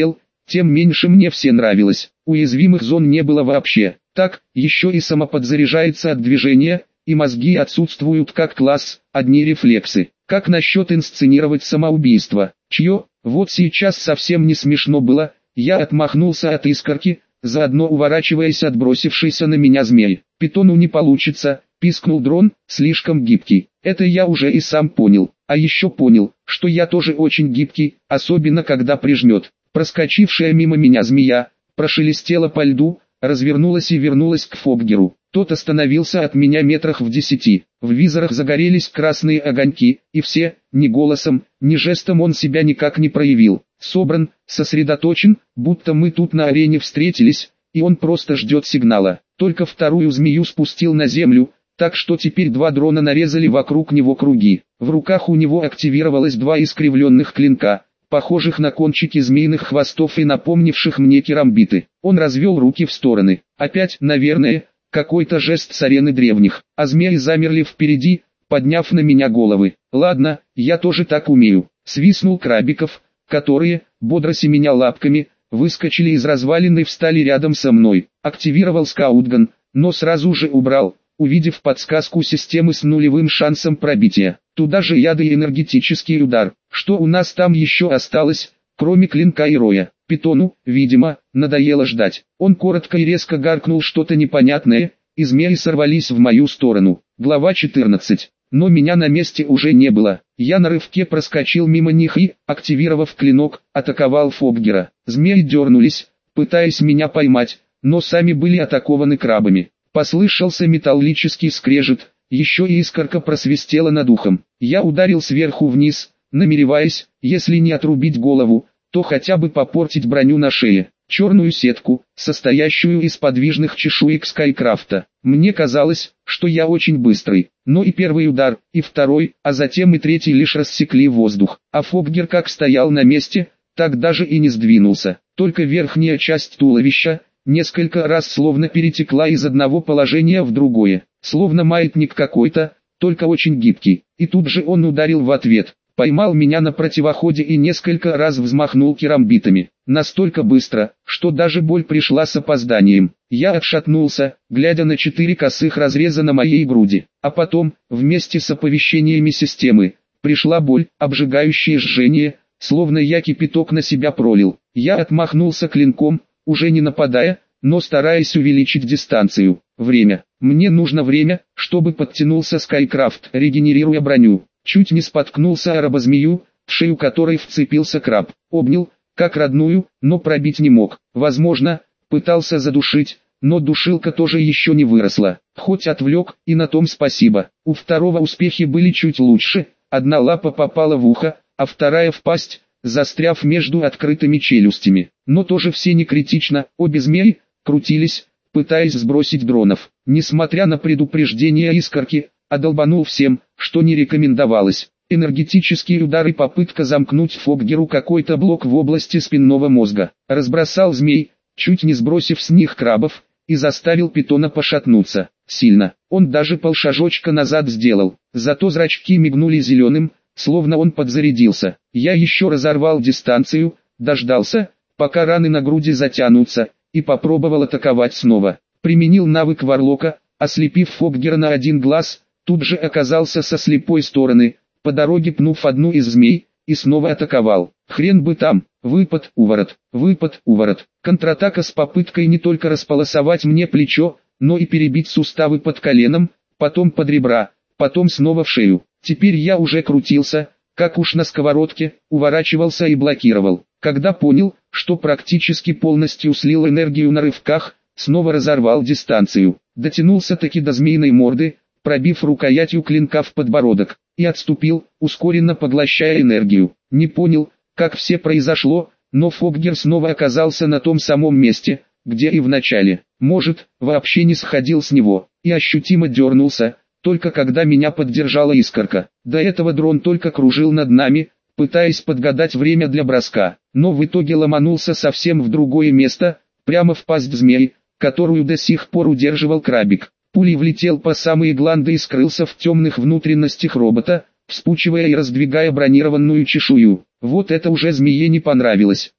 тем меньше мне все нравилось. Уязвимых зон не было вообще. Так, еще и самоподзаряжается от движения, и мозги отсутствуют как класс, одни рефлексы. Как насчет инсценировать самоубийство? Чье? Вот сейчас совсем не смешно было, я отмахнулся от искорки, заодно уворачиваясь от бросившейся на меня змеи. Питону не получится, пискнул дрон, слишком гибкий. Это я уже и сам понял. А еще понял, что я тоже очень гибкий, особенно когда прижмет. Проскочившая мимо меня змея, прошелестела по льду, развернулась и вернулась к Фоггеру. Тот остановился от меня метрах в десяти. В визорах загорелись красные огоньки, и все, ни голосом, ни жестом он себя никак не проявил. Собран, сосредоточен, будто мы тут на арене встретились, и он просто ждет сигнала. Только вторую змею спустил на землю, так что теперь два дрона нарезали вокруг него круги. В руках у него активировалось два искривленных клинка, похожих на кончики змеиных хвостов и напомнивших мне керамбиты. Он развел руки в стороны. Опять, наверное, какой-то жест с арены древних, а змеи замерли впереди, подняв на меня головы. Ладно, я тоже так умею. Свистнул Крабиков, которые, бодро семеня лапками, выскочили из развалин и встали рядом со мной. Активировал скаутган, но сразу же убрал, увидев подсказку системы с нулевым шансом пробития. Туда же яды и энергетический удар. Что у нас там еще осталось, кроме клинка и роя? Питону, видимо, надоело ждать. Он коротко и резко гаркнул что-то непонятное, и змеи сорвались в мою сторону. Глава четырнадцать. Но меня на месте уже не было. Я на рывке проскочил мимо них и, активировав клинок, атаковал Фоггера. Змеи дернулись, пытаясь меня поймать, но сами были атакованы крабами. Послышался металлический скрежет, еще и искорка просвистела над ухом. Я ударил сверху вниз, намереваясь, если не отрубить голову, то хотя бы попортить броню на шее. Черную сетку, состоящую из подвижных чешуек Скайкрафта. Мне казалось, что я очень быстрый, но и первый удар, и второй, а затем и третий лишь рассекли воздух. А Фоггер как стоял на месте, так даже и не сдвинулся. Только верхняя часть туловища несколько раз словно перетекла из одного положения в другое, словно маятник какой-то, только очень гибкий. И тут же он ударил в ответ. Поймал меня на противоходе и несколько раз взмахнул керамбитами. Настолько быстро, что даже боль пришла с опозданием. Я отшатнулся, глядя на четыре косых разреза на моей груди. А потом, вместе с оповещениями системы, пришла боль, обжигающее жжение, словно я кипяток на себя пролил. Я отмахнулся клинком, уже не нападая, но стараясь увеличить дистанцию. Время. Мне нужно время, чтобы подтянулся Скайкрафт, регенерируя броню. Чуть не споткнулся о рабозмею, в шею которой вцепился краб. Обнял, как родную, но пробить не мог. Возможно, пытался задушить, но душилка тоже еще не выросла. Хоть отвлек, и на том спасибо. У второго успехи были чуть лучше. Одна лапа попала в ухо, а вторая в пасть, застряв между открытыми челюстями. Но тоже все не критично, обе змеи крутились, пытаясь сбросить дронов. Несмотря на предупреждение искорки, а долбанул всем, что не рекомендовалось. Энергетический удар и попытка замкнуть Фоггеру какой-то блок в области спинного мозга. Разбросал змей, чуть не сбросив с них крабов, и заставил питона пошатнуться. Сильно. Он даже полшажочка назад сделал. Зато зрачки мигнули зеленым, словно он подзарядился. Я еще разорвал дистанцию, дождался, пока раны на груди затянутся, и попробовал атаковать снова. Применил навык Варлока, ослепив Фоггера на один глаз, тут же оказался со слепой стороны, по дороге пнув одну из змей, и снова атаковал. Хрен бы там, выпад, уворот, выпад, уворот. Контратака с попыткой не только располосовать мне плечо, но и перебить суставы под коленом, потом под ребра, потом снова в шею. Теперь я уже крутился, как уж на сковородке, уворачивался и блокировал. Когда понял, что практически полностью слил энергию на рывках, снова разорвал дистанцию. Дотянулся таки до змеиной морды, пробив рукоятью клинка в подбородок, и отступил, ускоренно поглощая энергию. Не понял, как все произошло, но Фоггер снова оказался на том самом месте, где и в начале. Может, вообще не сходил с него, и ощутимо дернулся, только когда меня поддержала искорка. До этого дрон только кружил над нами, пытаясь подгадать время для броска, но в итоге ломанулся совсем в другое место, прямо в пасть змеи, которую до сих пор удерживал крабик. Пулей влетел по самые гланды и скрылся в темных внутренностях робота, вспучивая и раздвигая бронированную чешую. Вот это уже змее не понравилось.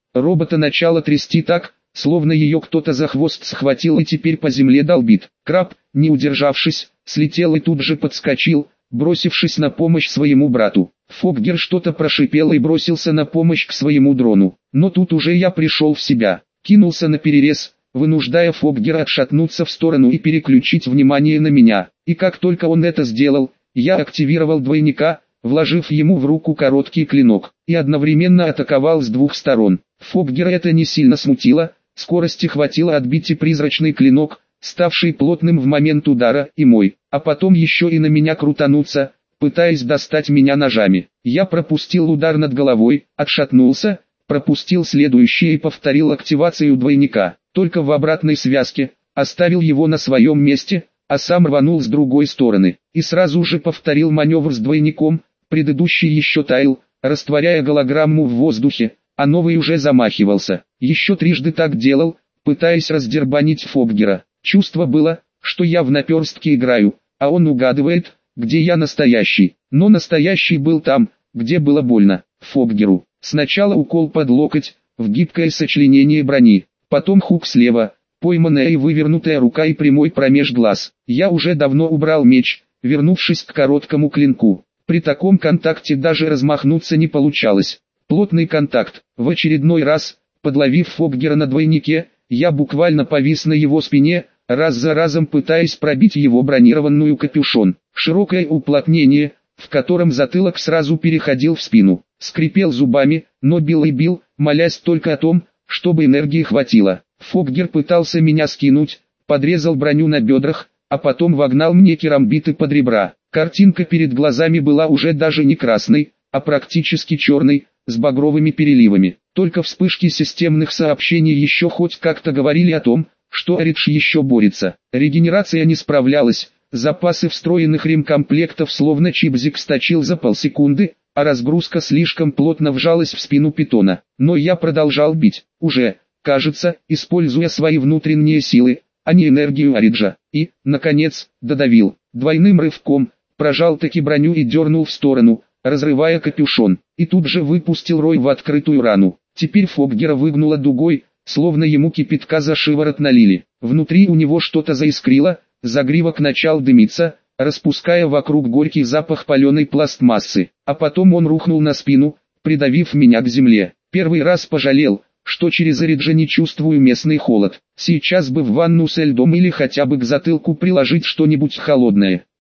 Робота начало трясти так, словно ее кто-то за хвост схватил и теперь по земле долбит. Краб, не удержавшись, слетел и тут же подскочил, бросившись на помощь своему брату. Фоггер что-то прошипел и бросился на помощь к своему дрону. Но тут уже я пришел в себя, кинулся на перерез, вынуждая Фоггера отшатнуться в сторону и переключить внимание на меня. И как только он это сделал, я активировал двойника, вложив ему в руку короткий клинок, и одновременно атаковал с двух сторон. Фоггера это не сильно смутило, скорости хватило отбить и призрачный клинок, ставший плотным в момент удара, и мой, а потом еще и на меня крутануться, пытаясь достать меня ножами. Я пропустил удар над головой, отшатнулся, пропустил следующий и повторил активацию двойника, только в обратной связке, оставил его на своем месте, а сам рванул с другой стороны, и сразу же повторил маневр с двойником, предыдущий еще таял, растворяя голограмму в воздухе, а новый уже замахивался. Еще трижды так делал, пытаясь раздербанить Фоггера. Чувство было, что я в наперстке играю, а он угадывает, где я настоящий. Но настоящий был там, где было больно. Фоггеру. Сначала укол под локоть, в гибкое сочленение брони, потом хук слева, пойманная и вывернутая рука и прямой промеж глаз. Я уже давно убрал меч, вернувшись к короткому клинку. При таком контакте даже размахнуться не получалось. Плотный контакт. В очередной раз, подловив Фоггера на двойнике, я буквально повис на его спине, раз за разом пытаясь пробить его бронированную капюшон. Широкое уплотнение, в котором затылок сразу переходил в спину. Скрипел зубами, но бил и бил, молясь только о том, чтобы энергии хватило. Фоггер пытался меня скинуть, подрезал броню на бедрах, а потом вогнал мне керамбиты под ребра. Картинка перед глазами была уже даже не красной, а практически черной, с багровыми переливами. Только вспышки системных сообщений еще хоть как-то говорили о том, что Аридж еще борется. Регенерация не справлялась, запасы встроенных ремкомплектов словно чипзик сточил за полсекунды, а разгрузка слишком плотно вжалась в спину питона. Но я продолжал бить, уже, кажется, используя свои внутренние силы, а не энергию Ариджа. И, наконец, додавил, двойным рывком, прожал таки броню и дернул в сторону, разрывая капюшон, и тут же выпустил рой в открытую рану. Теперь Фоггера выгнуло дугой, словно ему кипятка за шиворот налили. Внутри у него что-то заискрило, загривок начал дымиться, распуская вокруг горький запах паленой пластмассы, а потом он рухнул на спину, придавив меня к земле. Первый раз пожалел, что через Ариджа не чувствую местный холод. Сейчас бы в ванну со льдом или хотя бы к затылку приложить что-нибудь холодное.